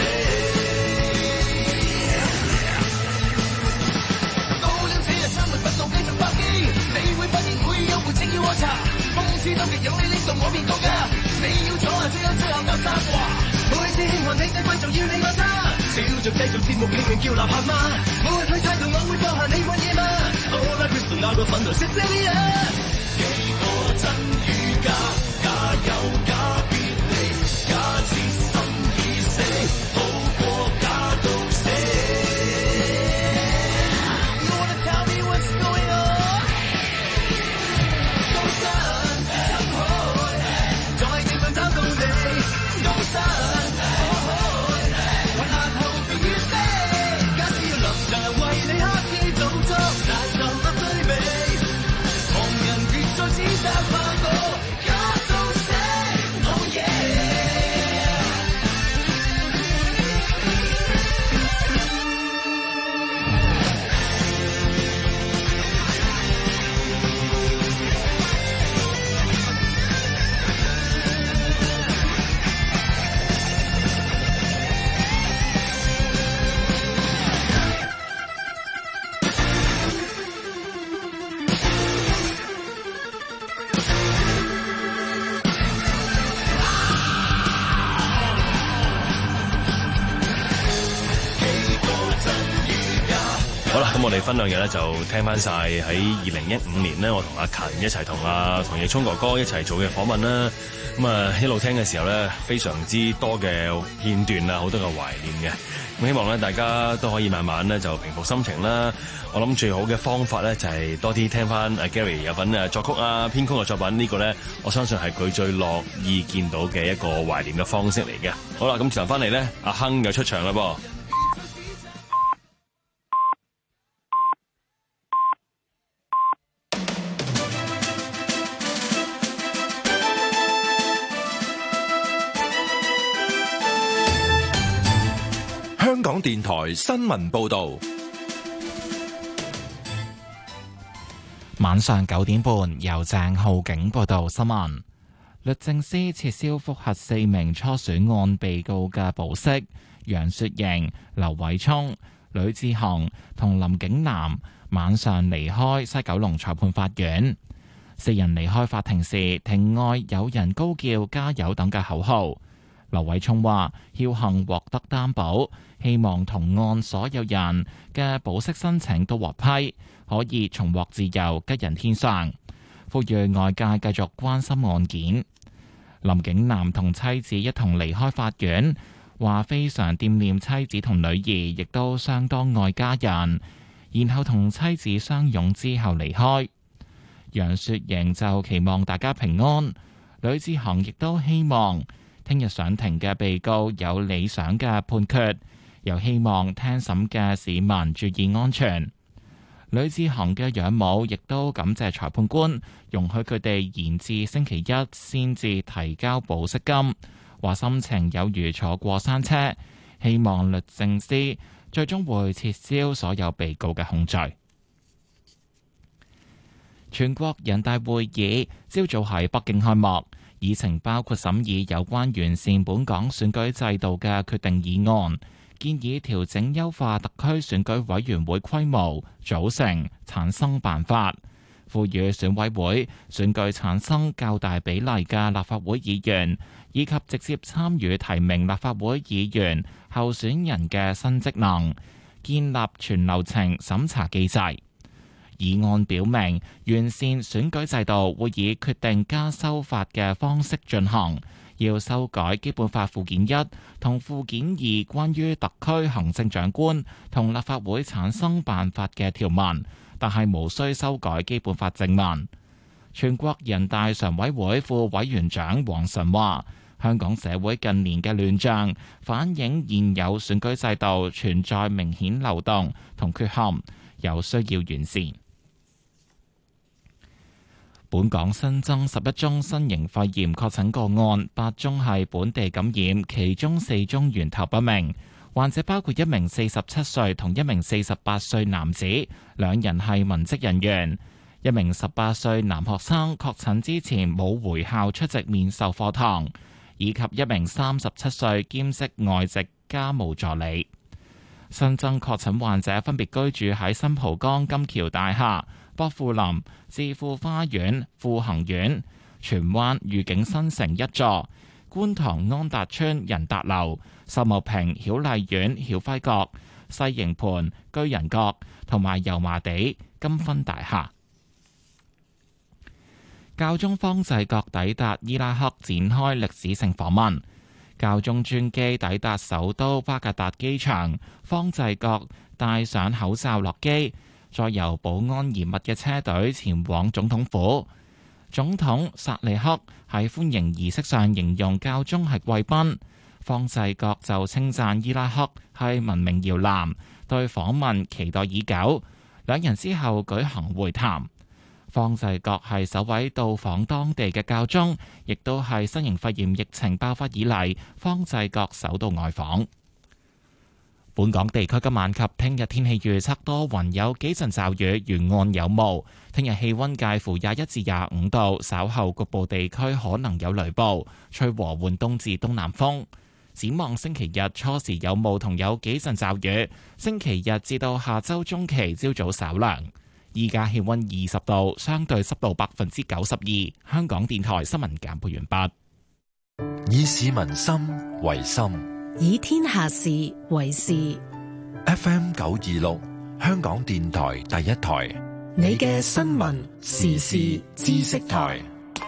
我查，風刺當極有你拎到我面角㗎，你要坐下最後最後夾沙話，每次輕看你低貴就要你愛他，笑着繼續節目，企定叫吶喊嗎？抹去態度我會放下你揾嘢嗎？好啦 Crystal 咬個憤怒 Cecilia， 幾個真與假，假有假別離，假設心已死，好過假到死。You wanna tell me what's going on？ 高山入海，在地上找到你，高山火海，雲難後邊於飛，假使要能人為你刻意做作，難受得對比，旁人別再指責罵我，假到死 ，Oh yeah！ 好啦，咁我哋分兩日咧就聽翻晒喺二零一五年呢，我同阿勤一齊同阿唐奕聰哥哥一齊做嘅訪問啦。咁啊一路聽嘅時候咧，非常之多嘅片段啊，好多嘅懷念嘅。咁希望咧大家都可以慢慢咧就平復心情啦。我諗最好嘅方法咧就係多啲聽翻阿 Gary 有份誒作曲啊編曲嘅作品，呢個咧我相信係佢最樂意見到嘅一個懷念嘅方式嚟嘅。好啦，咁轉頭翻嚟咧，阿亨又出場啦噃。 香港電台新聞報道， 晚上九點半由鄭浩景報道新聞。律政司撤銷覆核四名初選案被告嘅保釋，楊雪瑩、劉偉聰、呂志恒同林景南晚上離開西九龍裁判法院。四人離開法庭時，庭外有人高叫加油等嘅口號。劉偉聰話僥幸獲得擔保，希望同案所有人嘅保釋申請都獲批，可以重獲自由，吉人天相。呼籲外界繼續關心案件。林景南同妻子一同離開法院，話非常惦念妻子同女兒，亦都相當愛家人，然後同妻子相擁之後離開。楊雪瑩就期望大家平安，呂志恒亦都希望聽日上庭嘅被告有理想嘅判決，又希望聽審嘅市民注意安全。呂志恒嘅養母亦都感謝裁判官容許佢哋延至星期一先至提交保釋金，話心情有如坐過山車，希望律政司最終會撤銷所有被告嘅控罪。全國人大會議朝早喺北京開幕，議程包括審議有關完善本港選舉制度嘅決定議案，建議調整優化特區選舉委員會規模、組成、產生辦法，賦予選委會選舉產生較大比例嘅立法會議員，以及直接參與提名立法會議員候選人嘅新職能，建立全流程審查機制。議案表明，完善選舉制度會以決定加修法嘅方式進行，要修改基本法附件一同附件二關於特區行政長官同立法會產生辦法嘅條文，但係無需修改基本法正文。全國人大常委會副委員長王晨話，香港社會近年嘅亂象反映現有選舉制度存在明顯漏洞同缺陷，有需要完善。本港新增十一宗新型肺炎確診個案，八宗係本地感染，其中四宗源頭不明。患者包括一名四十七歲同一名四十八歲男子，兩人係文職人員。一名十八歲男學生確診之前冇回校出席面授課堂，以及一名三十七歲兼職外籍家務助理。新增確診患者分別居住喺新蒲崗金橋大廈、薄扶林置富花園富恒苑、荃灣御景新城一座、觀塘安達邨仁達樓、秀茂坪曉麗苑曉輝閣、 西營盤居仁閣同埋油麻地金分大廈。教宗方濟各抵達伊拉克展開歷史性訪問。教宗專機抵達首都巴格達機場，方濟各戴上口罩落機，再由保安嚴密嘅車隊前往總統府。總統薩利克喺歡迎儀式上形容教宗係貴賓，方濟各就稱讚伊拉克係文明搖籃，對訪問期待已久。兩人之後舉行會談。方濟各係首位到訪當地嘅教宗，亦都係新型肺炎疫情爆發以嚟方濟各首度外訪。本港地區今晚及聽日天氣預測多雲，有幾陣驟雨，沿岸有霧。聽日氣溫介乎廿一至廿五度，稍後局部地區可能有雷暴，吹和緩東至東南風。展望星期日初時有霧同有幾陣驟雨，星期日至到下周中期朝早稍涼。依家氣溫二十度，相對濕度百分之九十二。香港電台新聞簡報完畢。以市民心為心， 以天下事為事。 F M 九二六，香港電台第一台， 你嘅新聞時事知識台。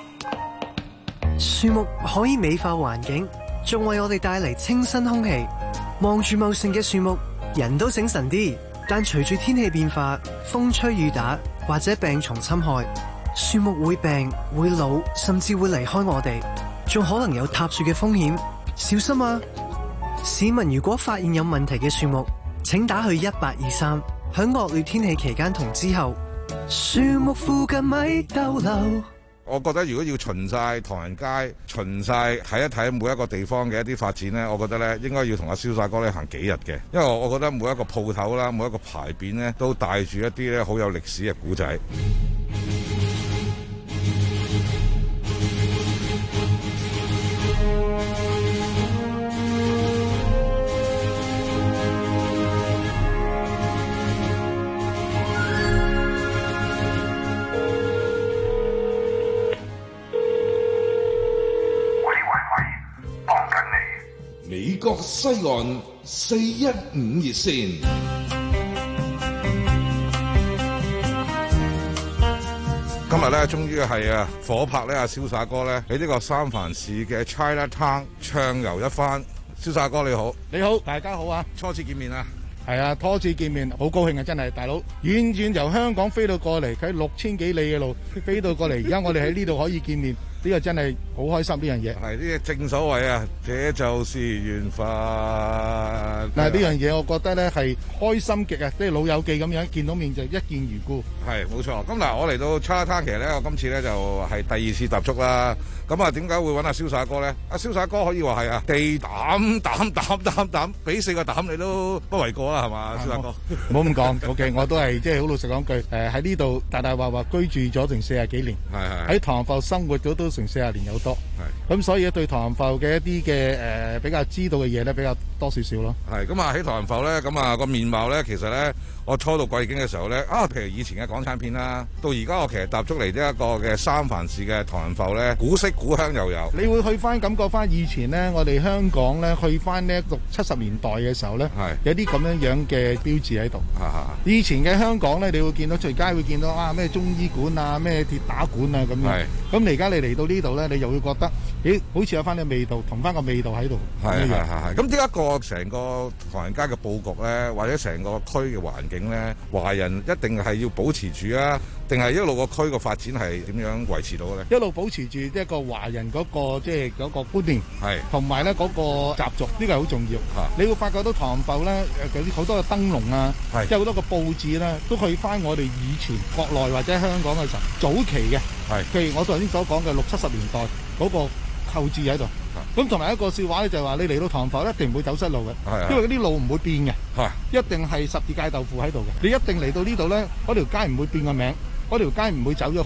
樹木可以美化環境，仲為我哋帶嚟清新空氣。望住茂盛嘅樹木，人都醒神啲。但隨住天氣變化，風吹雨打或者病蟲侵害，樹木會病、會老，甚至會離開我哋，仲可能有塌樹嘅風險。小心啊！市民如果發現有問題嘅樹木，請打去一八二三。喺惡劣天氣期間同之後，樹木附近咪逗留。 我覺得如果要巡晒唐人街，巡晒睇一睇每一個地方嘅一啲發展呢，我覺得呢應該要同阿蕭曬哥咧行幾日嘅，因為我覺得每一個鋪頭啦，每一個牌匾呢，都帶住一啲咧好有歷史嘅古仔。 美國西岸四一五熱線， 今日咧終於係啊火拍咧阿蕭曬哥咧喺呢個三藩市嘅 China Town 暢遊一番。蕭曬哥你好， 你好，大家好啊！ 初次見面啊， 係啊，初次見面，好高興啊！真係大佬，遠遠由香港飛到過嚟，佢六千幾里嘅路飛到過嚟，而家我哋喺呢度可以見面。呢個真係好開心呢樣嘢， 係呢個正所謂啊，這就是緣分。 嗱呢樣嘢我覺得咧係開心極啊，即係老友記咁樣見到面就一見如故。 係冇錯。咁嗱，我嚟到 Chinatown，其實咧我今次咧就係第二次踏足啦。咁啊，點解會揾阿蕭曬哥咧？阿蕭曬哥可以話係啊，地膽膽膽膽膽，俾四個膽你都不為過啦，係嘛？蕭曬哥， 唔好咁講。OK，我都係即係好老實講句，誒喺呢度大大話話居住咗成四十幾年， 係係喺唐埠生活咗都成四十年有多，係咁所以對唐人埠嘅一啲嘅誒比較知道嘅嘢咧比較多少少咯。 係咁啊喺唐人埠咧，咁啊個面貌咧，其實咧我初到貴境嘅時候咧，啊譬如以前嘅港產片啦，到而家我其實踏足嚟呢一個嘅三藩市嘅唐人埠咧，古色古香又有。 你會去翻感覺翻以前咧，我哋香港咧去翻呢六七十年代嘅時候咧，有啲咁樣樣嘅標誌喺度。以前嘅香港咧，你會見到隨街會見到啊咩中醫館啊咩跌打館啊咁樣。咁你而家你嚟到呢度咧，你又會覺得，咦，好似有翻啲味道，同翻個味道喺度。 係係係。咁點解個成個唐人街嘅佈局咧，或者成個區嘅環境咧，華人一定係要保持住啊？定係一路個區個發展係點樣維持到嘅咧？ 一路保持住一個華人嗰個即係嗰個觀念， 係同埋咧嗰個習俗，呢個係好重要。你會發覺到唐人埠咧，有啲好多嘅燈籠啊，即係好多個佈置咧，都去翻我哋以前國內或者香港嘅時候早期嘅。係，譬如我頭先所講嘅六七十年代嗰個構置喺度。咁同埋一個笑話咧，就係話你嚟到唐人埠一定唔會走失路嘅，因為嗰啲路唔會變嘅，一定係十字界豆腐喺度嘅。你一定嚟到呢度咧，嗰條街唔會變個名。嗰條街唔會走咗去，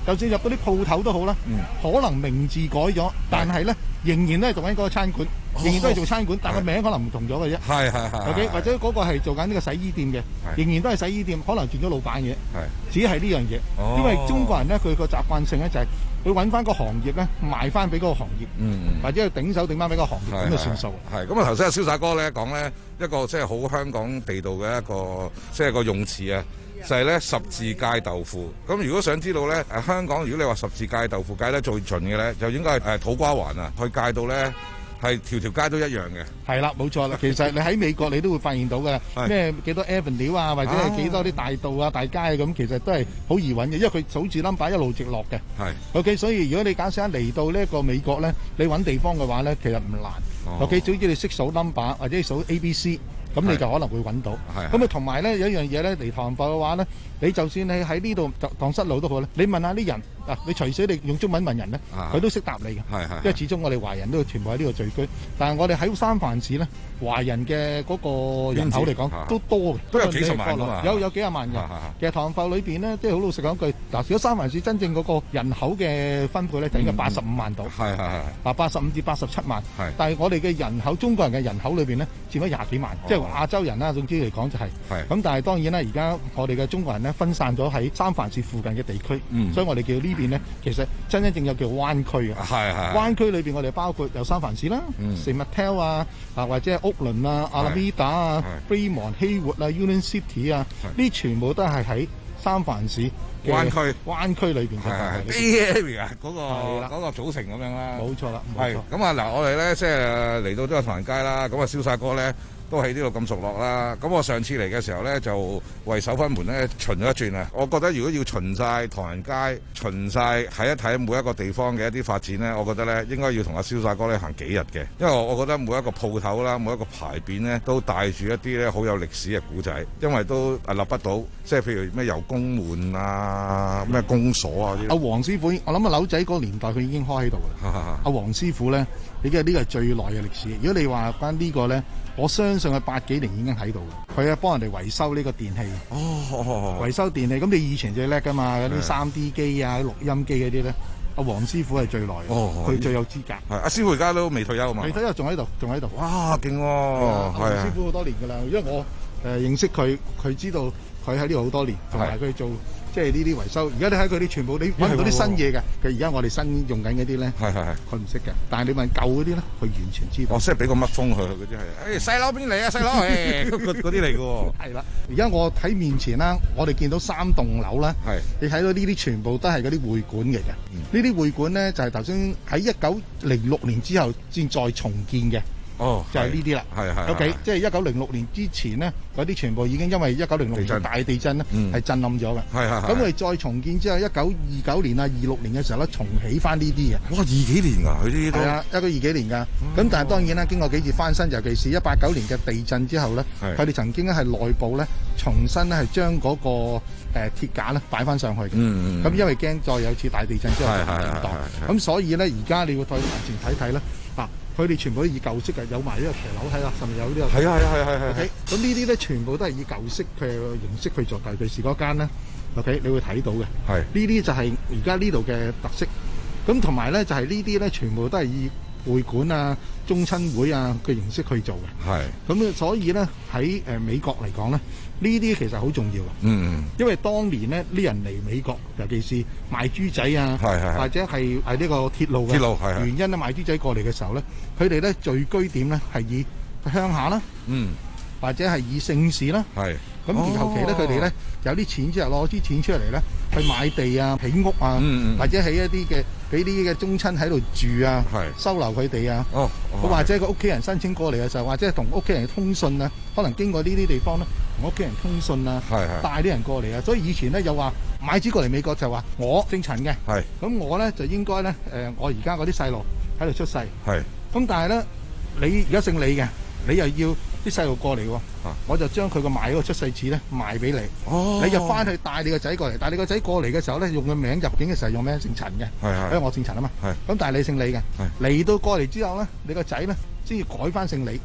就算入到啲鋪頭都好啦， 嗯、 可能名字改咗，但係咧仍然都係做緊嗰個餐館，哦、仍然都係做餐館，但係個名可能唔同咗嘅啫。 係係係。 OK，或者嗰個係做緊呢個洗衣店嘅，仍然都係洗衣店，可能轉咗老闆嘅，只係呢樣嘢。哦、因為中國人咧，佢個習慣性咧就係會揾翻個行業咧賣翻俾嗰個行業，嗯、或者係頂手頂翻俾個行業咁就算數。 係咁啊！頭先阿瀟灑哥咧講咧一個即係好香港地道嘅一個即係個用詞啊。就係咧十字界豆腐，咁如果想知道咧誒香港如果你話十字界豆腐界得最盡嘅咧，就應該係誒土瓜灣啊，去界到咧係條條街都一樣嘅。係啦，冇錯啦。其實你喺美國你都會發現到嘅，咩幾多 Avenue 啊，或者係幾多啲大道啊、大街啊咁，其實都係好易揾嘅，因為佢數住 number 一路直落嘅。係。OK， 所以如果你假設一嚟到呢一個美國咧，你揾地方嘅話咧，其實唔難。哦、OK， 總之你識數 number 或者數 A B C。咁你就可能會揾到，咁啊同埋咧有一樣嘢咧嚟唐埠嘅話咧，你就算你喺呢度蕩失路都好咧，你問下啲人嗱，你隨時你用中文問人咧，佢都識答你嘅，因為始終我哋華人都全部喺呢度聚居，但係我哋喺三藩市咧，華人嘅嗰個人口嚟講都多嘅，都有幾十萬啊，有有幾廿萬人。其實唐埠裏邊咧，即係好老實講句，嗱，如果三藩市真正嗰個人口嘅分配咧，就應該八十五萬度，係係係，啊八十五至八十七萬，但係我哋嘅人口，中國人嘅人口裏邊咧，佔咗廿幾萬，即係亞洲人啦，總之嚟講就係、是，咁但係當然啦，而家我哋嘅中國人咧分散咗喺三藩市附近嘅地區，嗯、所以我哋叫呢邊咧，其實真真正有叫灣區嘅，灣區裏邊我哋包括有三藩市啦，聖物 Hotel 啊，啊或者係屋倫啊、阿拉米達啊、Fremont、希活啊、Union City 啊，呢全部都係喺三藩市灣區灣區裏邊嘅 Bay Area 嗰個嗰個組成咁樣啦，冇錯啦，係咁啊嗱，我哋咧即係嚟到都有唐人街啦，咁啊瀟灑哥咧。都喺呢度咁熟絡啦，咁我上次嚟嘅時候咧，就為守分門咧巡咗一轉啊！我覺得如果要巡晒唐人街，巡晒睇一睇每一個地方嘅一啲發展咧，我覺得咧應該要同阿瀟灑哥咧行幾日嘅，因為我覺得每一個鋪頭啦，每一個牌匾咧都帶住一啲咧好有歷史嘅古仔，因為都立不到，即係譬如咩油公門啊、咩公所啊啲。阿黃師傅，我諗阿柳仔嗰個年代佢已經開喺度㗎啦。阿黃師傅咧，你嘅呢個係最耐嘅歷史。如果你話關呢個咧，我相信佢八幾年已經喺度嘅，佢係幫人哋維修呢個電器。哦，維修電器，咁你以前最叻㗎嘛？嗰啲三 D 機啊、錄音機嗰啲咧，阿黃師傅係最耐，佢最有資格。係阿師傅而家都未退休啊嘛？未退休，仲喺度，仲喺度。哇，勁喎！阿黃師傅好多年㗎啦，因為我誒認識佢，佢知道佢喺呢度好多年，同埋佢做。即係呢啲維修，而家你睇佢啲全部，你揾唔到啲新嘢嘅。佢而家我哋新用緊嗰啲咧，係係係，佢唔識嘅。但係你問舊嗰啲咧，佢完全知道。哦，即係俾個乜風佢嗰啲係，誒細佬邊嚟啊，細佬誒，嗰啲嚟嘅喎。係啦，而家我睇面前啦，我哋見到三棟樓啦，係你睇到呢啲全部都係嗰啲會館嚟嘅。呢啲會館咧就係頭先喺一九零六年之後先再重建嘅。哦，就係呢啲啦，係係。O K， 即係一九零六年之前呢，嗰啲全部已經因為一九零六年大地震呢係震冧咗嘅。係係。咁佢再重建之後，一九二九年啊、二六年嘅時候咧，重起翻呢啲嘅。哇，二幾年㗎？佢呢啲都係啊，一個二幾年㗎。咁但係當然啦，經過幾次翻新，尤其是一八九年嘅地震之後咧，佢哋曾經咧係內部咧重新咧係將嗰個誒鐵架咧擺翻上去嘅。嗯嗯。咁因為驚再有次大地震之後跌宕，咁所以咧而家你要再往前睇睇咧，啊！佢哋全部都以舊式嘅，有埋呢個騎樓睇啦，甚至有呢個。係啊係啊係係係。OK，咁呢啲咧全部都係以舊式嘅形式去做，尤其是嗰間咧 ，OK，你會睇到嘅。係。呢啲就係而家呢度嘅特色。咁同埋咧就係呢啲咧全部都係以會館啊、中親會啊嘅形式去做嘅。係。咁所以咧喺誒美國嚟講咧，呢啲其實好重要嘅。嗯。因為當年咧啲人嚟美國，尤其是賣豬仔啊，係係或者係係呢個鐵路嘅鐵路係原因咧，賣豬仔過嚟嘅時候咧，佢哋咧聚居點咧係以鄉下啦，嗯，或者係以姓氏啦，係。咁而後期咧，佢哋咧有啲錢之後攞啲錢出嚟咧，去買地啊、起屋啊，或者起一啲嘅俾啲嘅宗親喺度住啊，收留佢哋啊。哦，咁或者個屋企人申請過嚟嘅時候，或者同屋企人通訊啊，可能經過呢啲地方咧，同屋企人通訊啊，帶啲人過嚟啊。所以以前咧有話買子過嚟美國就話我姓陳嘅，咁我咧就應該咧誒，我而家嗰啲細路喺度出世，咁但係咧你而家姓李嘅，你又要啲細路過嚟喎，啊、我就將佢個買嗰個出世紙咧賣俾你，哦、你就翻去帶你個仔過嚟，帶你個仔過嚟嘅時候咧，用個名入境嘅時候用名姓陳嘅，因為我姓陳啊嘛，咁但係你姓李嘅，嚟到過嚟之後咧，你個仔咧先要改翻姓李，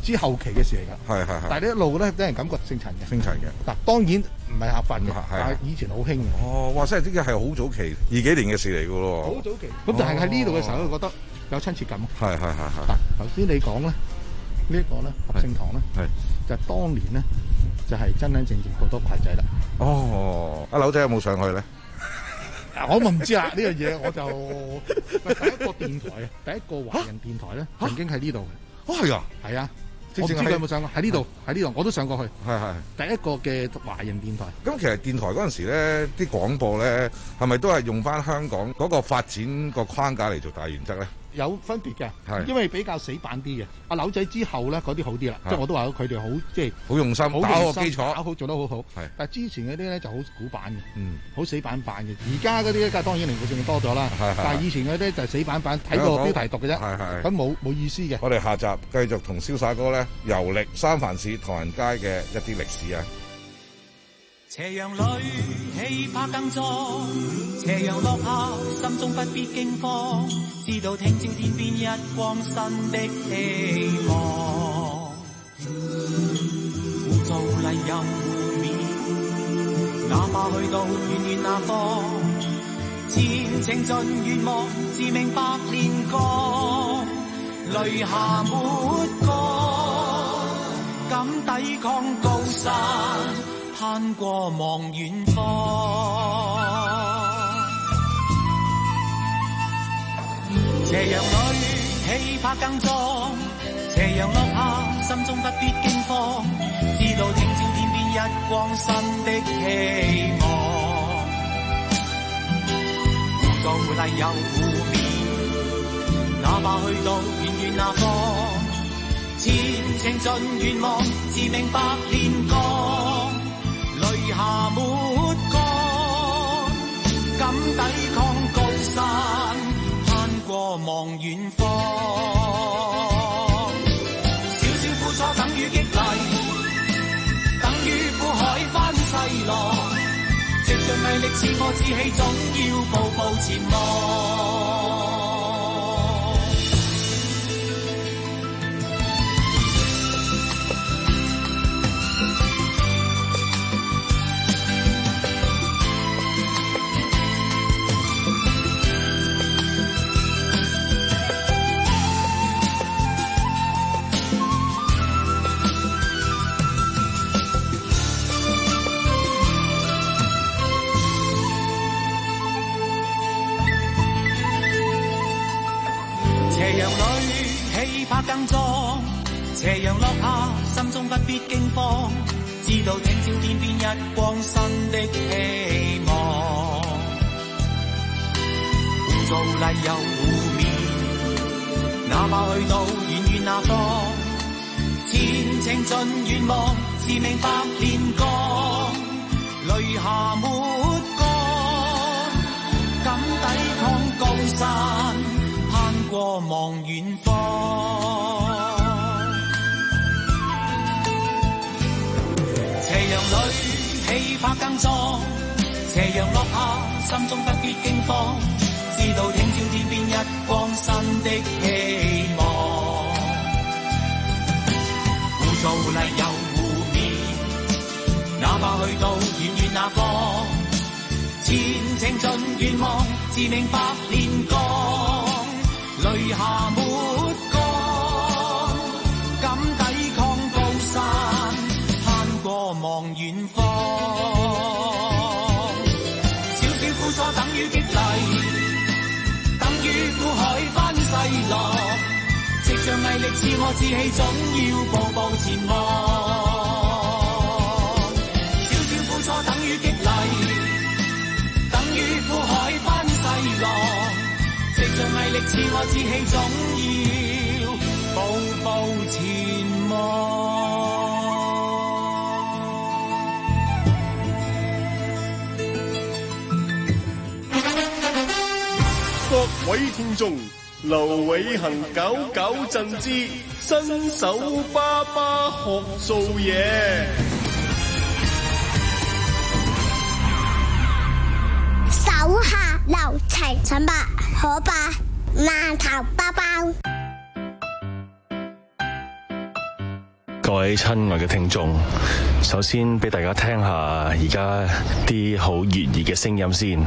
知後期嘅事嚟㗎。 係係係。 但係呢一路咧，俾人感覺姓陳嘅。 姓陳嘅。 嗱，當然唔係客份嘅，但係以前好興嘅。 哦，哇！真係呢個係好早期二幾年嘅事嚟㗎咯。 好早期。咁但係喺呢度嘅時候，就覺得有親切感。 係係係係。 嗱，頭先你講咧，呢一個咧合聖堂咧，就係當年咧就係真真正正好多攜仔啦。 哦，阿柳仔有冇上去咧？ 我咪唔知啊！呢樣嘢我就第一個電台啊，第一個華人電台咧，曾經喺呢度嘅。哦，係啊，係啊，我唔知佢有冇上過喺呢度，喺呢度我都上過去。係係。第一個嘅華人電台。咁其實電台嗰陣時咧，啲廣播咧，係咪都係用翻香港嗰個發展個框架嚟做大原則咧？有分別嘅，因為比較死板啲嘅。阿柳仔之後咧，嗰啲好啲啦，即係我都話佢哋好即係好用心，打好基礎，打好做得好好。係，但係之前嗰啲咧就好古板嘅，嗯，好死板板嘅。而家嗰啲咧，當然靈活性多咗啦。係係。但係以前嗰啲就係死板板，睇個標題讀嘅啫。係係。咁冇冇意思嘅。我哋下集繼續同瀟灑哥咧遊歷三藩市唐人街嘅一啲歷史啊！ 斜陽裏氣魄更壯，斜陽落下心中不必驚慌，知道聽朝天邊一光新的希望。污糟泥任污面，哪怕去到遠遠那方，前程盡願望，自命百煉鋼，淚下沒乾，敢抵抗高山，攀過望遠方。斜陽裏氣魄更壯，斜陽落下心中不必驚慌，知道聽朝天邊一光新的希望。污糟泥又污面，哪怕去到遠遠那方，前程盡願望，自命百煉鋼，淚下沒乾，敢抵抗高山，攀過望遠方。少少苦楚等於激勵，等於苦海翻細浪，藉着毅力自我志氣，總要步步前望。更壯，斜陽落下，心中不必驚慌，知道聽朝天邊一光新的希望。污糟泥又污面，哪怕去到遠遠那方，前程盡願望，自命百煉鋼，淚下沒乾，敢抵抗高山，攀過望遠方。斜陽裏氣魄更壯，斜陽落下心中不必驚慌，知道聽朝天邊一光新的希望。污糟泥又污面，哪怕去到遠遠那方，前程盡願望，自命百煉鋼，淚下沒乾，敢抵抗高山，攀過望遠方。少少苦楚等於激勵，等於苦海翻細浪，藉着毅力自我志氣，總要步步前望。少少苦楚等於激勵，等於苦海翻細浪，藉着毅力自我志氣，總要步步前望。 各位聽眾，劉偉恒搞搞震之新手爸爸學做嘢。 手下留情，陳伯可霸饅頭包包。 各位親愛嘅聽眾，首先俾大家聽下而家啲好悅耳嘅聲音先。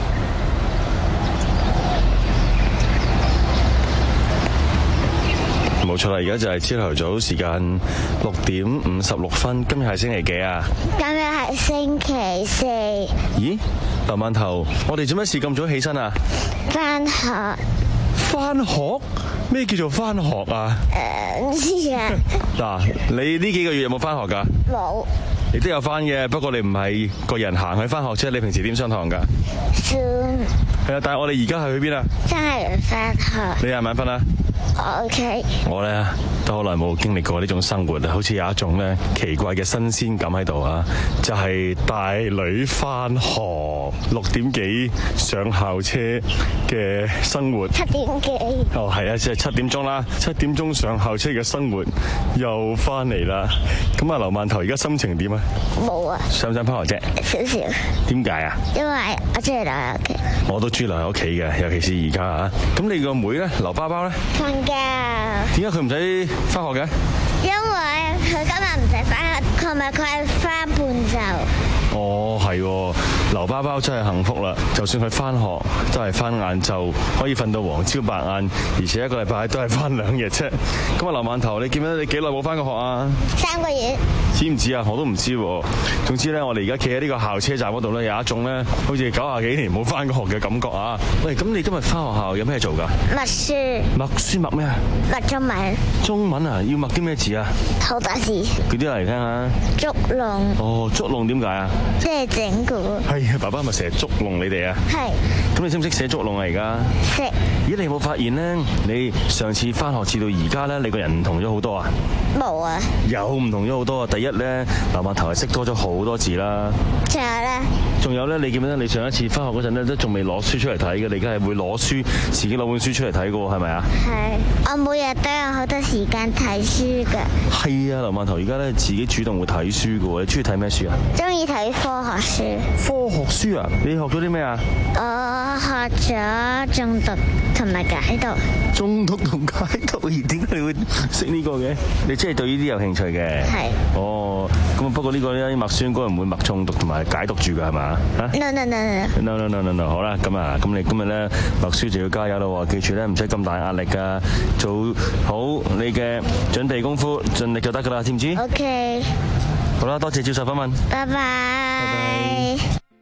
冇錯啦，而家就係朝頭早時間六點五十六分。今日係星期幾啊？ 今日係星期四。 咦，劉饅頭，我哋做咩事咁早起身啊？ 返學。 返學？咩叫做返學啊？ 誒，唔知啊。 嗱，你呢幾個月有冇返學㗎？ 冇。 你都有返嘅，不過你唔係個人行去返學啫。你平時點上堂㗎 ？Zoom。 係啊，但係我哋而家係去邊啊？ 真係返學。 你係咪眼瞓啊？ O K， 我咧都好耐冇經歷過呢種生活，好似有一種咧奇怪嘅新鮮感喺度啊！就係帶女返學，六點幾上校車嘅生活。 七點幾？ 哦，係啊，即係七點鐘啦，七點鐘上校車嘅生活又翻嚟啦。咁啊，劉饅頭而家心情點啊？ 冇啊。 想唔想返學啫？ 少少。 點解啊？ 因為我中意留喺屋企。我都中意留喺屋企嘅，尤其是而家啊。咁你個妹咧，劉包包咧？ 點解佢唔使返學嘅？ 因為佢今日唔使返學，同埋佢係返半晝。 哦，係，劉包包真係幸福啦！就算佢返學都係返晏晝，可以瞓到黃朝白晏，而且一個禮拜都係返兩日啫。咁啊，劉饅頭，你記唔記得你幾耐冇返過學啊？ 三個月。 知唔知啊？我都唔知。總之咧，我哋而家企喺呢個校車站嗰度咧，有一種咧好似九廿幾年冇返過學嘅感覺啊！喂，咁你今日返學校有咩做㗎？ 默書。 默書默咩啊？ 默中文。 中文啊？要默啲咩字啊？ 好多字。 舉啲嚟聽下。 捉弄。 哦，捉弄點解啊？ 即係整蠱。 係啊，爸爸咪成日捉弄你哋啊？ 係。 咁你識唔識寫捉弄啊？而家識。 咦，你有冇發現咧？你上次返學至到而家咧，你個人唔同咗好多啊？ 冇啊。 有唔同咗好多啊！第一咧，劉饅頭係識多咗好多字啦。 仲有咧？ 仲有咧？你記唔記得你上一次返學嗰陣咧，都仲未攞書出嚟睇嘅？你而家係會攞書，自己攞本書出嚟睇嘅喎，係咪啊？ 係。我每日都有好多時間睇書㗎。 係啊，劉饅頭而家咧自己主動會睇書嘅喎。你中意睇咩書啊？ 中意睇科學書。 科學書啊？你學咗啲咩啊？ 我學咗中讀同埋解讀。 中讀同解讀，而點解你會識呢個嘅？你真係對呢啲有興趣嘅？ 係。 哦，咁不過呢個咧默書應該唔會默中讀同埋解讀住㗎係嘛？嚇 ？No no no no no no no no 好啦，咁啊，咁你今日咧默書就要加油咯喎！記住咧，唔使咁大壓力㗎，做好你嘅準備功夫，盡力就得㗎啦，知唔知 ？OK。 好啦，多謝接受訪問。 拜拜。拜拜。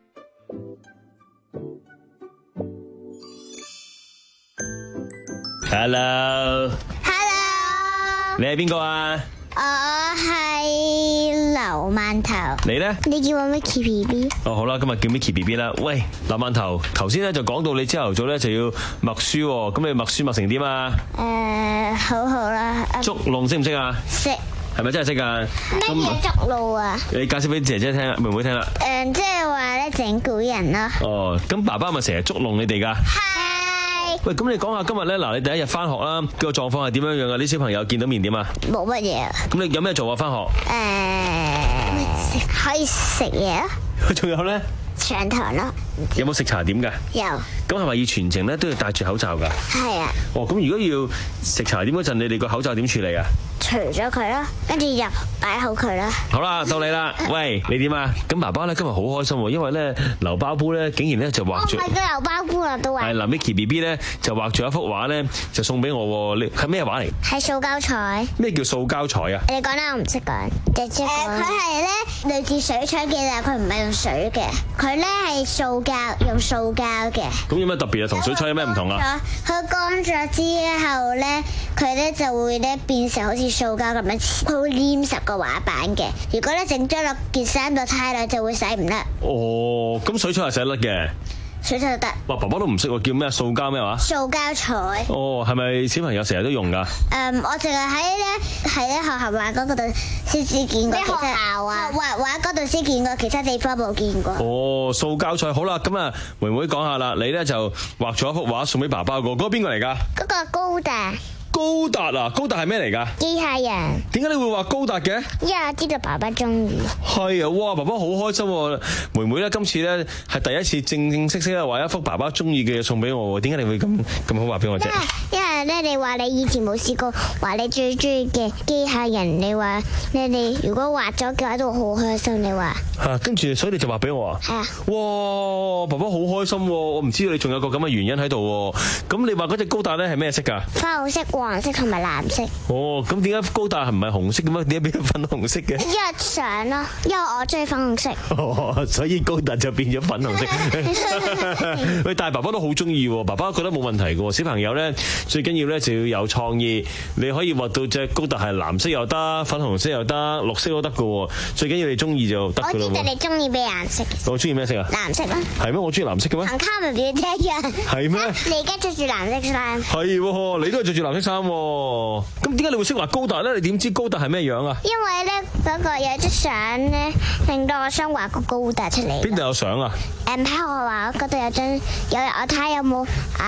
Hello。 Hello。 你係邊個啊？ 我係劉饅頭。 你咧？ 你叫我 Mickey B B。 哦，好啦，今日叫 Mickey B B 啦。喂，劉饅頭，頭先咧就講到你朝頭早咧就要默書喎，咁你默書默成點啊？ 誒、呃，好好啦。 捉弄識唔識啊？ 識。 係咪真係識㗎？ 咩嘢捉弄啊？ 你解釋俾姐姐聽啦，妹妹聽啦。 誒、呃，即係話咧整蠱人咯。 哦，咁爸爸咪成日捉弄你哋㗎？ 係。 喂，咁你講下今日咧，嗱，你第一日返學啦，個狀況係點樣樣啊？啲小朋友見到面點啊？ 冇乜嘢。 咁你有咩做啊？返學？ 誒、呃，可以食嘢咯。 仲有咧？ 上堂咯。 有冇食茶點㗎？ 有。 咁係咪要全程咧都要戴住口罩㗎？ 係啊。 哦，咁如果要食茶點嗰陣，你哋個口罩點處理啊？ 除咗佢啦，跟住入擺好佢啦。 好啦，到你啦。喂，你點啊？咁爸爸咧今日好開心喎，因為咧劉包姑咧竟然咧就畫住。 我係個劉包姑啦，都係。 係嗱 ，Mickey B B 咧就畫住一幅畫咧，就送俾我。你係咩畫嚟？ 係塑膠彩。咩叫塑膠彩啊？ 你講啦，我唔識講。姐姐講。誒，佢係咧類似水彩嘅，但係佢唔係用水嘅，佢咧係塑膠，用塑膠嘅。 咁有咩特別啊？同水彩有咩唔同啊？ 佢乾咗之後咧，佢咧就會咧變成好似塑膠咁樣。佢會黏實個畫板嘅，如果咧整咗落件衫度太耐就會洗唔甩。 哦，咁水彩係洗甩嘅。 水彩就得。 哇，爸爸都唔識喎，叫咩？塑膠咩話？ 塑膠彩。 哦，係咪小朋友成日都用㗎？ 誒，我淨係喺咧喺咧學校畫嗰度先至見過。咩學校啊？畫畫嗰度先見過，其他地方冇見過。 哦，塑膠彩好啦，咁啊，妹妹講下啦，你咧就畫咗一幅畫送俾爸爸個，嗰個邊個嚟㗎？ 嗰個高達。 高達啊，高達係咩嚟㗎？ 機械人。點解你會畫高達嘅？ 因為我知道爸爸中意。 係啊，哇！爸爸好開心喎，妹妹咧今次咧係第一次正正式式咧畫一幅爸爸中意嘅嘢送俾我喎。點解你會咁咁好畫俾我啫？ 因為為咧，你話你以前冇試過話你最中意嘅機械人，你話你哋如果畫咗嘅話都好開心。你話嚇，跟住所以你就畫俾我啊？ 係啊！ 哇，爸爸好開心喎！我唔知道你仲有個咁嘅原因喺度喎。咁你話嗰隻高達咧係咩色㗎？ 粉紅色、黃色同埋藍色。 哦，咁點解高達係唔係紅色嘅咩？點解變咗粉紅色嘅？ 因為相咯，因為我中意粉紅色。 哦，所以高達就變咗粉紅色。喂，但係爸爸都好中意喎，爸爸覺得冇問題嘅喎。小朋友咧最緊要咧就要有創意，你可以畫到隻高達係藍色又得，粉紅色又得，綠色都得嘅喎。最緊要你中意就得嘅咯。 我知道你中意咩顏色？ 我中意咩色啊？ 藍色啦。 係咩？我中意藍色嘅咩？ 同卡咪表姐一樣。 係咩？ 你而家着住藍色衫。 係喎，你都係着住藍色衫喎。咁點解你會識畫高達咧？你點知高達係咩樣啊？ 因為咧嗰個有張相咧，令到我想畫個高達出嚟。 邊度有相啊？ 誒，喺我話嗰度有張，有我睇下有冇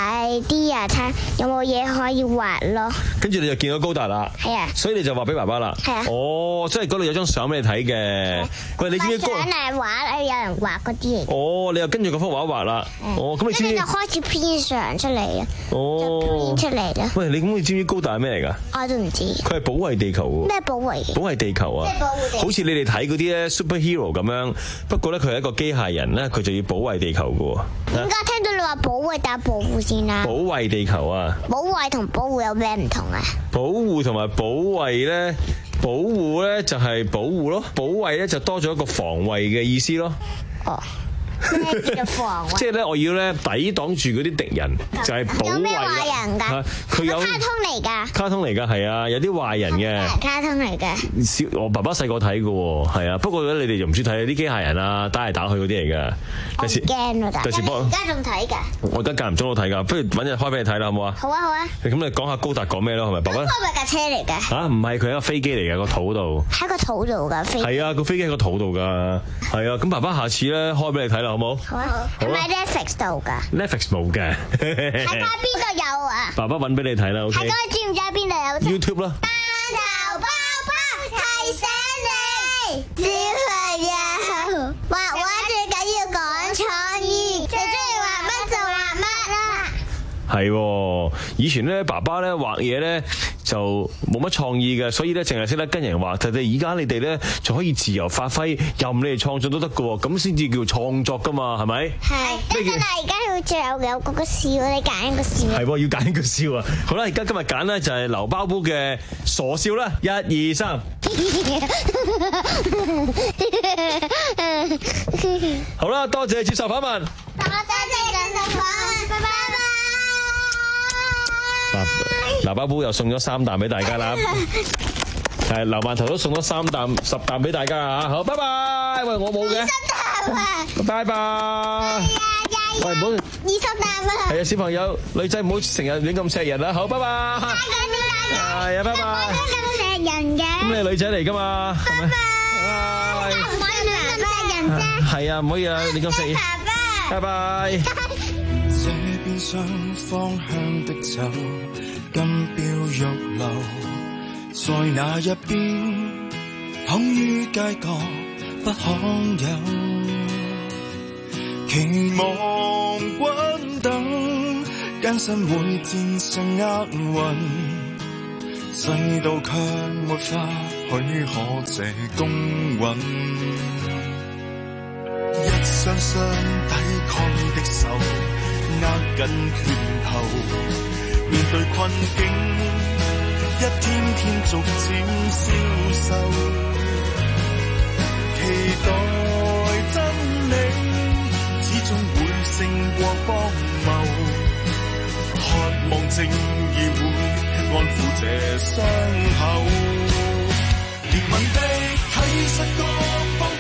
idea， 睇下有冇嘢可以畫咯。 跟住你就見到高達啦。 係啊。所以你就畫俾爸爸啦。 係啊。 哦，即係嗰度有張相俾你睇嘅。喂，你知唔知高？ 相嚟畫，有人畫嗰啲嚟。 哦，你又跟住嗰幅畫畫啦。哦，咁你知唔知？ 跟住就開始編相出嚟啊。 哦。 編出嚟啦。 喂，你咁你知唔知高達係咩嚟㗎？ 我都唔知。 佢係保衛地球喎。 咩保衛？ 保衛地球啊！ 咩保護地球？ 好似你哋睇嗰啲咧 superhero 咁樣，不過咧佢係一個機械人咧，佢就要保衛地球㗎喎。 點解聽到你話保衛打保護先啦？ 保衛地球啊！ 保衛同保護有咩唔同啊？ 保護同埋保衛咧，保護咧就係保護咯，保衛咧就多咗一個防衛嘅意思咯。 哦。咩叫防衛？ 即係咧，我要咧抵擋住嗰啲敵人，就係保衛。 有咩壞人㗎？ 佢有卡通嚟㗎。 卡通嚟㗎，係啊，有啲壞人嘅。 卡通嚟嘅。 小我爸爸細個睇嘅喎，係啊。不過咧，你哋就唔中意睇啲機械人啊，打嚟打去嗰啲嚟㗎。 我驚啊！ 第時幫。 而家仲睇㗎。 我而家間唔中都睇㗎，不如揾日開俾你睇啦，好唔好啊？ 好啊，好啊。 咁你講下高達講咩咯？係咪爸爸？ 嗰個係架車嚟㗎。 嚇，唔係，佢係一個飛機嚟㗎，個肚度。 喺個肚度㗎飛。 係啊，個飛機喺個肚度㗎。係啊，咁爸爸下次咧開俾你睇啦，好唔好？ 好啊。係咪 Netflix 度㗎 ？Netflix 冇嘅。 喺家邊度有啊？ 爸爸揾俾你睇啦，OK。 喺家知唔知喺邊度有 ？YouTube 啦。 頭包包提醒你，小朋友畫畫最緊要講創意，你中意畫乜就畫乜啦。 係，以前咧爸爸咧畫嘢咧就冇乜創意嘅，所以咧淨係識得跟人畫。但係而家你哋咧就可以自由發揮，任你哋創作都得嘅喎，咁先至叫創作㗎嘛，係咪？係。 但係而家好似有有嗰個笑，你揀一個笑。 係喎，要揀一個笑啊！好啦，而家今日揀咧就係劉包寶嘅傻笑啦，一二三。好啦，多謝接受訪問。 多謝接受訪問，拜拜。 劉包寶又送咗三啖俾大家啦，係劉饅頭都送咗三啖十啖俾大家啊！好，拜拜。喂，我冇嘅。拜拜。喂，唔好。 二十啖啊！ 係啊，小朋友，女仔唔好成日亂咁錫人啦。好，拜拜。係啊，拜拜。 咁錫人嘅。 咁你女仔嚟㗎嘛？拜拜。拜。 唔可以亂咁錫人啫。 係啊，唔可以啊，亂咁錫人。拜拜。 這邊雙方向的走，金標玉樓，在那一邊，躺於街角不罕有。期望滾等，艱辛會戰勝厄運，世道卻沒法許可這公允。一雙雙抵抗的手，握緊拳頭，面對困境，一天天逐漸消瘦。期待真理，始終會勝過荒謬。渴望正義會安撫這傷口。憐憫的體恤各方。